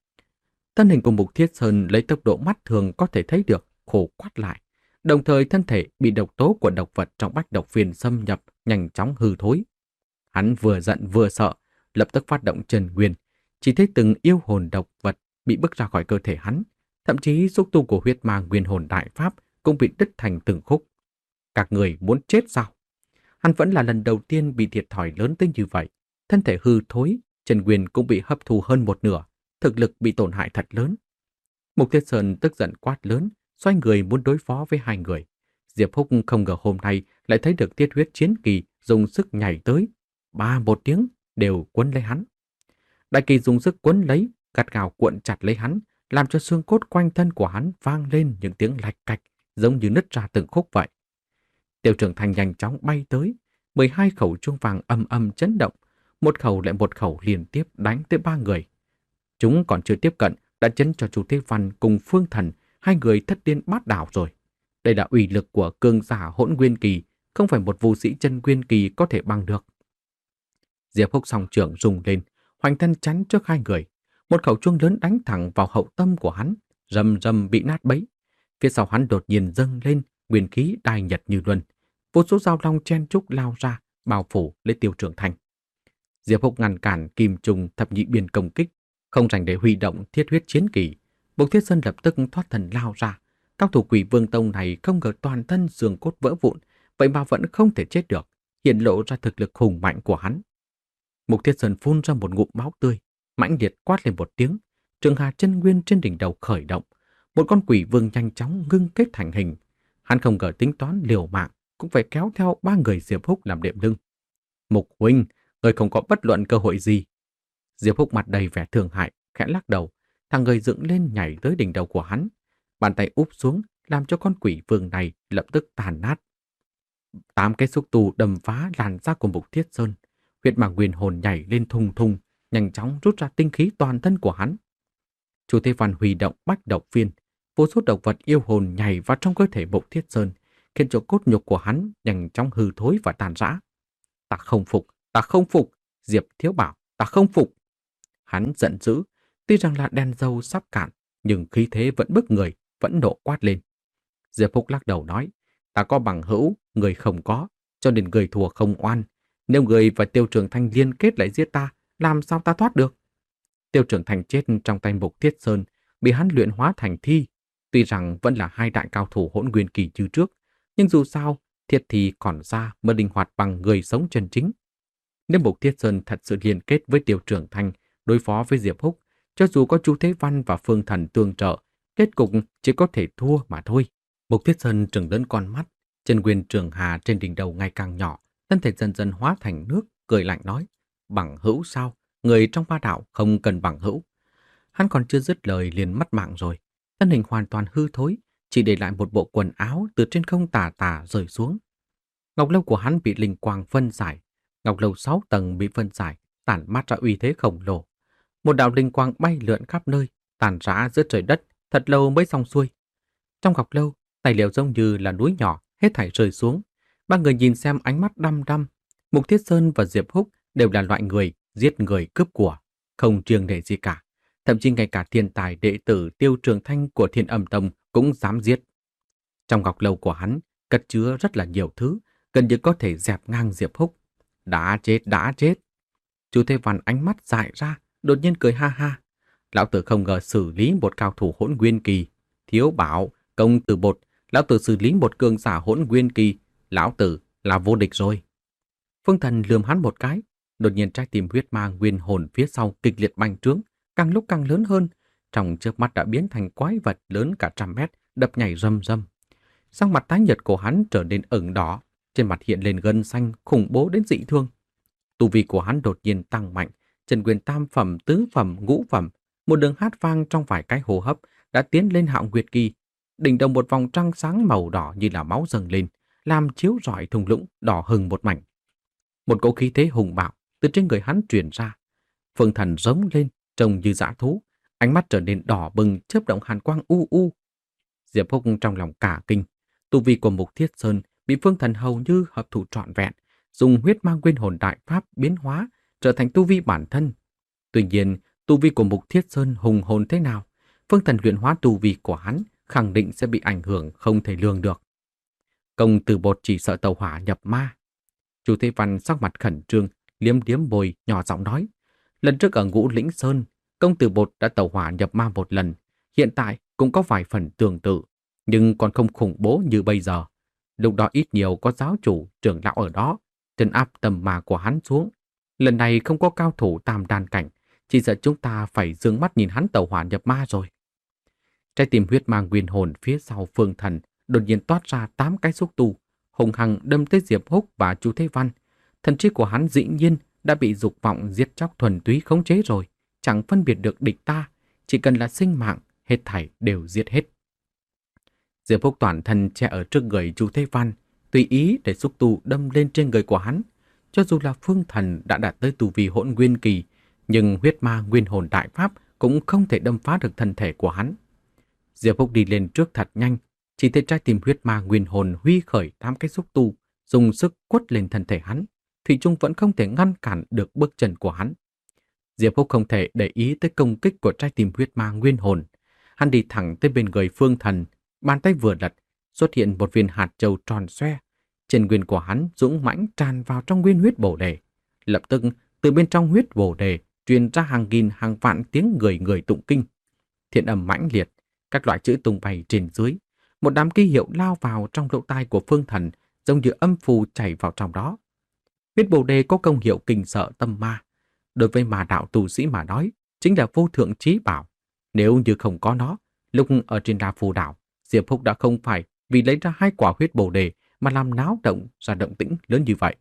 Thân hình của Mục Thiết Sơn lấy tốc độ mắt thường có thể thấy được, khổ quắt lại. Đồng thời thân thể bị độc tố của độc vật trong bách độc phiền xâm nhập, nhanh chóng hư thối. Hắn vừa giận vừa sợ, lập tức phát động chân nguyên, chỉ thấy từng yêu hồn độc vật bị bức ra khỏi cơ thể hắn, thậm chí xúc tu của huyết ma nguyên hồn đại pháp cũng bị đứt thành từng khúc. Các người muốn chết sao? Hắn vẫn là lần đầu tiên bị thiệt thòi lớn tới như vậy, thân thể hư thối, chân nguyên cũng bị hấp thu hơn một nửa, thực lực bị tổn hại thật lớn. Mục Thiết Sơn tức giận quát lớn, xoay người muốn đối phó với hai người. Diệp Húc không ngờ hôm nay lại thấy được Tiết Huyết Chiến Kỳ dùng sức nhảy tới, ba một tiếng đều quấn lấy hắn. Đại kỳ dùng sức quấn lấy, gắt gao cuộn chặt lấy hắn, làm cho xương cốt quanh thân của hắn vang lên những tiếng lạch cạch, giống như nứt ra từng khúc vậy. Tiêu Trưởng Thành nhanh chóng bay tới, mười hai khẩu chuông vàng âm âm chấn động, một khẩu lại một khẩu liên tiếp đánh tới ba người. Chúng còn chưa tiếp cận đã chấn cho Chu Thế Văn cùng Phương Thần, hai người thất điên bát đảo rồi. Đây là uy lực của cường giả hỗn nguyên kỳ, không phải một vũ sĩ chân nguyên kỳ có thể bằng được. Diệp Húc song trưởng rung lên, hoành thân chắn trước hai người. Một khẩu chuông lớn đánh thẳng vào hậu tâm của hắn, rầm rầm bị nát bấy. Phía sau hắn đột nhiên dâng lên, nguyên khí đai nhật như luân. Vô số dao long chen trúc lao ra, bao phủ lấy Tiêu Trưởng Thành. Diệp Húc ngăn cản kim trùng thập nhị biên công kích, không dành để huy động thiết huyết chiến kỳ. Mục Thiết Sơn lập tức thoát thần lao ra. Cao thủ Quỷ Vương Tông này không ngờ toàn thân xương cốt vỡ vụn, vậy mà vẫn không thể chết được, hiện lộ ra thực lực hùng mạnh của hắn. Mục Thiết Sơn phun ra một ngụm máu tươi, mãnh liệt quát lên một tiếng, Trường Hà chân nguyên trên đỉnh đầu khởi động, một con quỷ vương nhanh chóng ngưng kết thành hình. Hắn không ngờ tính toán liều mạng, cũng phải kéo theo ba người Diệp Húc làm đệm lưng. Mục huynh, người không có bất luận cơ hội gì. Diệp Húc mặt đầy vẻ thương hại, khẽ lắc đầu, thằng người dựng lên nhảy tới đỉnh đầu của hắn, bàn tay úp xuống, làm cho con quỷ vương này lập tức tàn nát. Tám cái xúc tu đâm phá làn da của Mục Thiết Sơn, huyết ma nguyên hồn nhảy lên thùng thùng, nhanh chóng rút ra tinh khí toàn thân của hắn. Chu Thế Văn huy động bách độc phiên, vô số độc vật yêu hồn nhảy vào trong cơ thể Mục Thiết Sơn, khiến cho cốt nhục của hắn nhanh chóng hư thối và tàn rã. Ta không phục, ta không phục, Diệp Thiếu Bảo, ta không phục. Hắn giận dữ, tuy rằng là đèn dầu sắp cạn, nhưng khí thế vẫn bức người, vẫn nộ quát lên. Diệp Húc lắc đầu nói, ta có bằng hữu, người không có, cho nên người thua không oan. Nếu người và Tiêu Trưởng Thành liên kết lại giết ta, làm sao ta thoát được? Tiêu Trưởng Thành chết trong tay Mục Thiết Sơn, bị hắn luyện hóa thành thi. Tuy rằng vẫn là hai đại cao thủ hỗn nguyên kỳ như trước, nhưng dù sao, thiệt thì còn ra mới linh hoạt bằng người sống chân chính. Nếu Mục Thiết Sơn thật sự liên kết với Tiêu Trưởng Thành, đối phó với Diệp Húc, cho dù có Chu Thế Văn và Phương Thần tương trợ, kết cục chỉ có thể thua mà thôi. Mục Thiết Sơn trừng lớn con mắt, chân nguyên Trường Hà trên đỉnh đầu ngày càng nhỏ, thân thể dần dần hóa thành nước, cười lạnh nói, bằng hữu sao? Người trong ba đạo không cần bằng hữu. Hắn còn chưa dứt lời liền mất mạng rồi, thân hình hoàn toàn hư thối, chỉ để lại một bộ quần áo từ trên không tà tà rơi xuống. Ngọc lâu của hắn bị linh quang phân giải, ngọc lâu sáu tầng bị phân giải, tản mát ra uy thế khổng lồ. Một đạo linh quang bay lượn khắp nơi, tàn rã giữa trời đất, thật lâu mới xong xuôi. Trong ngọc lâu, tài liệu giống như là núi nhỏ, hết thảy rơi xuống. Ba người nhìn xem ánh mắt đăm đăm. Mục Thiết Sơn và Diệp Húc đều là loại người giết người cướp của, không riêng để gì cả. Thậm chí ngay cả thiên tài đệ tử Tiêu Trường Thanh của Thiên Âm Tông cũng dám giết. Trong ngọc lâu của hắn cất chứa rất là nhiều thứ, gần như có thể dẹp ngang Diệp Húc. Đã chết, đã chết. Chu Thế Văn ánh mắt dại ra, đột nhiên cười ha ha. Lão tử không ngờ xử lý một cao thủ hỗn nguyên kỳ. Thiếu Bảo, công tử bột, lão tử xử lý một cường giả hỗn nguyên kỳ, lão tử là vô địch rồi. Phương Thần lườm hắn một cái, đột nhiên trái tim huyết ma nguyên hồn phía sau kịch liệt bành trướng, càng lúc càng lớn hơn, trong chớp mắt đã biến thành quái vật lớn cả trăm mét, đập nhảy rầm rầm. Sắc mặt tái nhợt của hắn trở nên ửng đỏ, trên mặt hiện lên gân xanh khủng bố đến dị thương. Tu vi của hắn đột nhiên tăng mạnh, chân nguyên tam phẩm, tứ phẩm, ngũ phẩm, Một đường hát vang trong vài cái hô hấp đã tiến lên Hạo Nguyệt Kỳ. Đỉnh đầu một vòng trăng sáng màu đỏ như là máu dâng lên, làm chiếu rọi thung lũng đỏ hừng một mảnh. Một cỗ khí thế hùng bạo từ trên người hắn truyền ra. Phương Thần rống lên, trông như dã thú, ánh mắt trở nên đỏ bừng, chớp động hàn quang u u. Diệp Húc trong lòng cả kinh, tu vi của Mục Thiết Sơn bị Phương Thần hầu như hợp thủ trọn vẹn, dùng huyết mang nguyên hồn đại pháp biến hóa trở thành tu vi bản thân. Tuy nhiên, tu vi của Mục Thiết Sơn hùng hồn thế nào, Phương Thần luyện hóa tu vi của hắn khẳng định sẽ bị ảnh hưởng không thể lường được. Công Tử Bột chỉ sợ tàu hỏa nhập ma. Chu Thế Văn sắc mặt khẩn trương, liếm liếm môi, nhỏ giọng nói: lần trước ở Ngũ Lĩnh Sơn, Công Tử Bột đã tàu hỏa nhập ma một lần, hiện tại cũng có vài phần tương tự, nhưng còn không khủng bố như bây giờ. Lúc đó ít nhiều có giáo chủ, trưởng lão ở đó, trấn áp tầm ma của hắn xuống. Lần này không có cao thủ tam đan cảnh, chỉ sợ chúng ta phải dương mắt nhìn hắn tàu hỏa nhập ma rồi. Trái tim huyết mang nguyên hồn phía sau Phương Thần đột nhiên toát ra tám cái xúc tu, hùng hăng đâm tới Diệp Húc và Chu Thế Văn. Thần trí của hắn dĩ nhiên đã bị dục vọng giết chóc thuần túy khống chế rồi, chẳng phân biệt được địch ta, chỉ cần là sinh mạng, hết thảy đều giết hết. Diệp Húc toàn thân che ở trước người Chu Thế Văn, tùy ý để xúc tu đâm lên trên người của hắn. Cho dù là Phương Thần đã đạt tới tu vi hỗn nguyên kỳ, nhưng huyết ma nguyên hồn đại pháp cũng không thể đâm phá được thân thể của hắn. Diệp Húc đi lên trước thật nhanh, chỉ thấy trái tim huyết ma nguyên hồn huy khởi tám cái xúc tu, dùng sức quất lên thân thể hắn, thủy chung vẫn không thể ngăn cản được bước chân của hắn. Diệp Húc không thể để ý tới công kích của trái tim huyết ma nguyên hồn. Hắn đi thẳng tới bên người Phương Thần, bàn tay vừa lật, xuất hiện một viên hạt châu tròn xoe. Chân nguyên của hắn dũng mãnh tràn vào trong nguyên huyết bổ đề. Lập tức, từ bên trong huyết bổ đề truyền ra hàng nghìn hàng vạn tiếng người người tụng kinh. Thiện âm mãnh liệt, các loại chữ tung bay trên dưới. Một đám ký hiệu lao vào trong lỗ tai của Phương Thần, giống như âm phù chảy vào trong đó. Huyết bồ đề có công hiệu kinh sợ tâm ma. Đối với ma đạo tu sĩ mà nói, chính là vô thượng trí bảo. Nếu như không có nó, lúc ở trên La Phù đảo, Diệp Húc đã không phải vì lấy ra hai quả huyết bồ đề mà làm náo động ra động tĩnh lớn như vậy.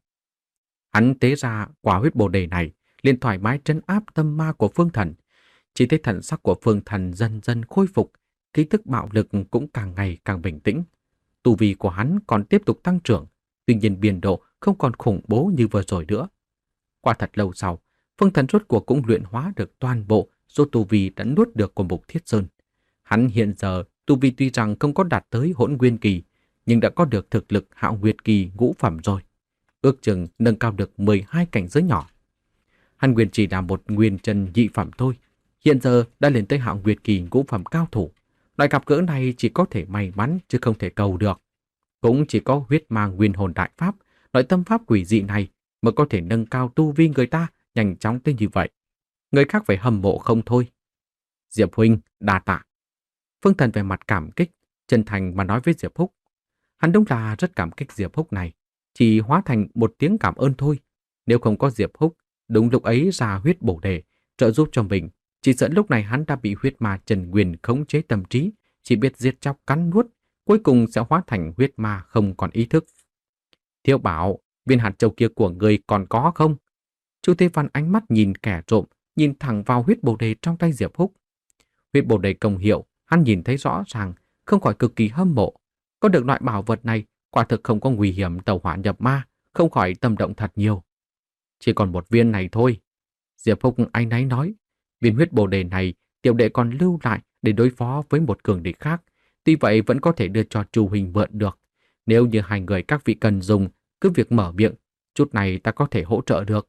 Hắn tế ra quả huyết bồ đề này, liền thoải mái trấn áp tâm ma của Phương Thần. Chỉ thấy thần sắc của Phương Thần dần dần khôi phục, khí thức bạo lực cũng càng ngày càng bình tĩnh. Tu vi của hắn còn tiếp tục tăng trưởng, tuy nhiên biên độ không còn khủng bố như vừa rồi nữa. Qua thật lâu sau, Phương Thần rốt cuộc cũng luyện hóa được toàn bộ số tu vi đã nuốt được của Mục Thiết Sơn. Hắn hiện giờ tu vi tuy rằng không có đạt tới hỗn nguyên kỳ, nhưng đã có được thực lực hạo nguyệt kỳ ngũ phẩm rồi. Ước chừng nâng cao được mười hai cảnh giới nhỏ. Hắn nguyên chỉ là một nguyên chân nhị phẩm thôi, hiện giờ đã lên tới hạo nguyệt kỳ ngũ phẩm cao thủ. Loại gặp gỡ này chỉ có thể may mắn chứ không thể cầu được. Cũng chỉ có huyết mang nguyên hồn đại pháp, loại tâm pháp quỷ dị này mới có thể nâng cao tu vi người ta nhanh chóng tới như vậy. Người khác phải hâm mộ không thôi. Diệp huynh, đa tạ. Phương Thần về mặt cảm kích, chân thành mà nói với Diệp Húc. Hắn đúng là rất cảm kích Diệp Húc này, chỉ hóa thành một tiếng cảm ơn thôi. Nếu không có Diệp Húc, đúng lúc ấy ra huyết bổ đề, trợ giúp cho mình, chỉ sợ lúc này hắn đã bị huyết ma Trần Nguyên khống chế tâm trí, chỉ biết giết chóc cắn nuốt, cuối cùng sẽ hóa thành huyết ma không còn ý thức. Thiếu Bảo, viên hạt châu kia của người còn có không? Chu Thế Văn ánh mắt nhìn kẻ trộm, nhìn thẳng vào huyết bồ đề trong tay Diệp Húc. Huyết bồ đề công hiệu, hắn nhìn thấy rõ ràng, không khỏi cực kỳ hâm mộ. Có được loại bảo vật này, quả thực không có nguy hiểm tàu hỏa nhập ma, không khỏi tâm động thật nhiều. Chỉ còn một viên này thôi. Diệp Húc áy náy nói, viên huyết bồ đề này tiểu đệ còn lưu lại để đối phó với một cường địch khác. Tuy vậy vẫn có thể đưa cho Chu huynh mượn được. Nếu như hai người các vị cần dùng, cứ việc mở miệng, chút này ta có thể hỗ trợ được.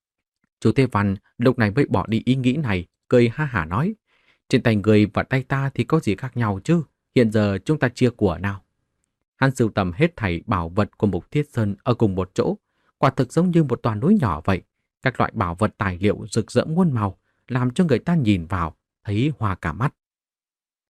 Chu Thế Văn lúc này mới bỏ đi ý nghĩ này, cười ha hả nói, trên tay người và tay ta thì có gì khác nhau chứ, hiện giờ chúng ta chia của nào. Hắn sưu tầm hết thảy bảo vật của Mục Thiết Sơn ở cùng một chỗ, quả thực giống như một toàn núi nhỏ vậy. Các loại bảo vật tài liệu rực rỡ muôn màu, làm cho người ta nhìn vào, thấy hoa cả mắt.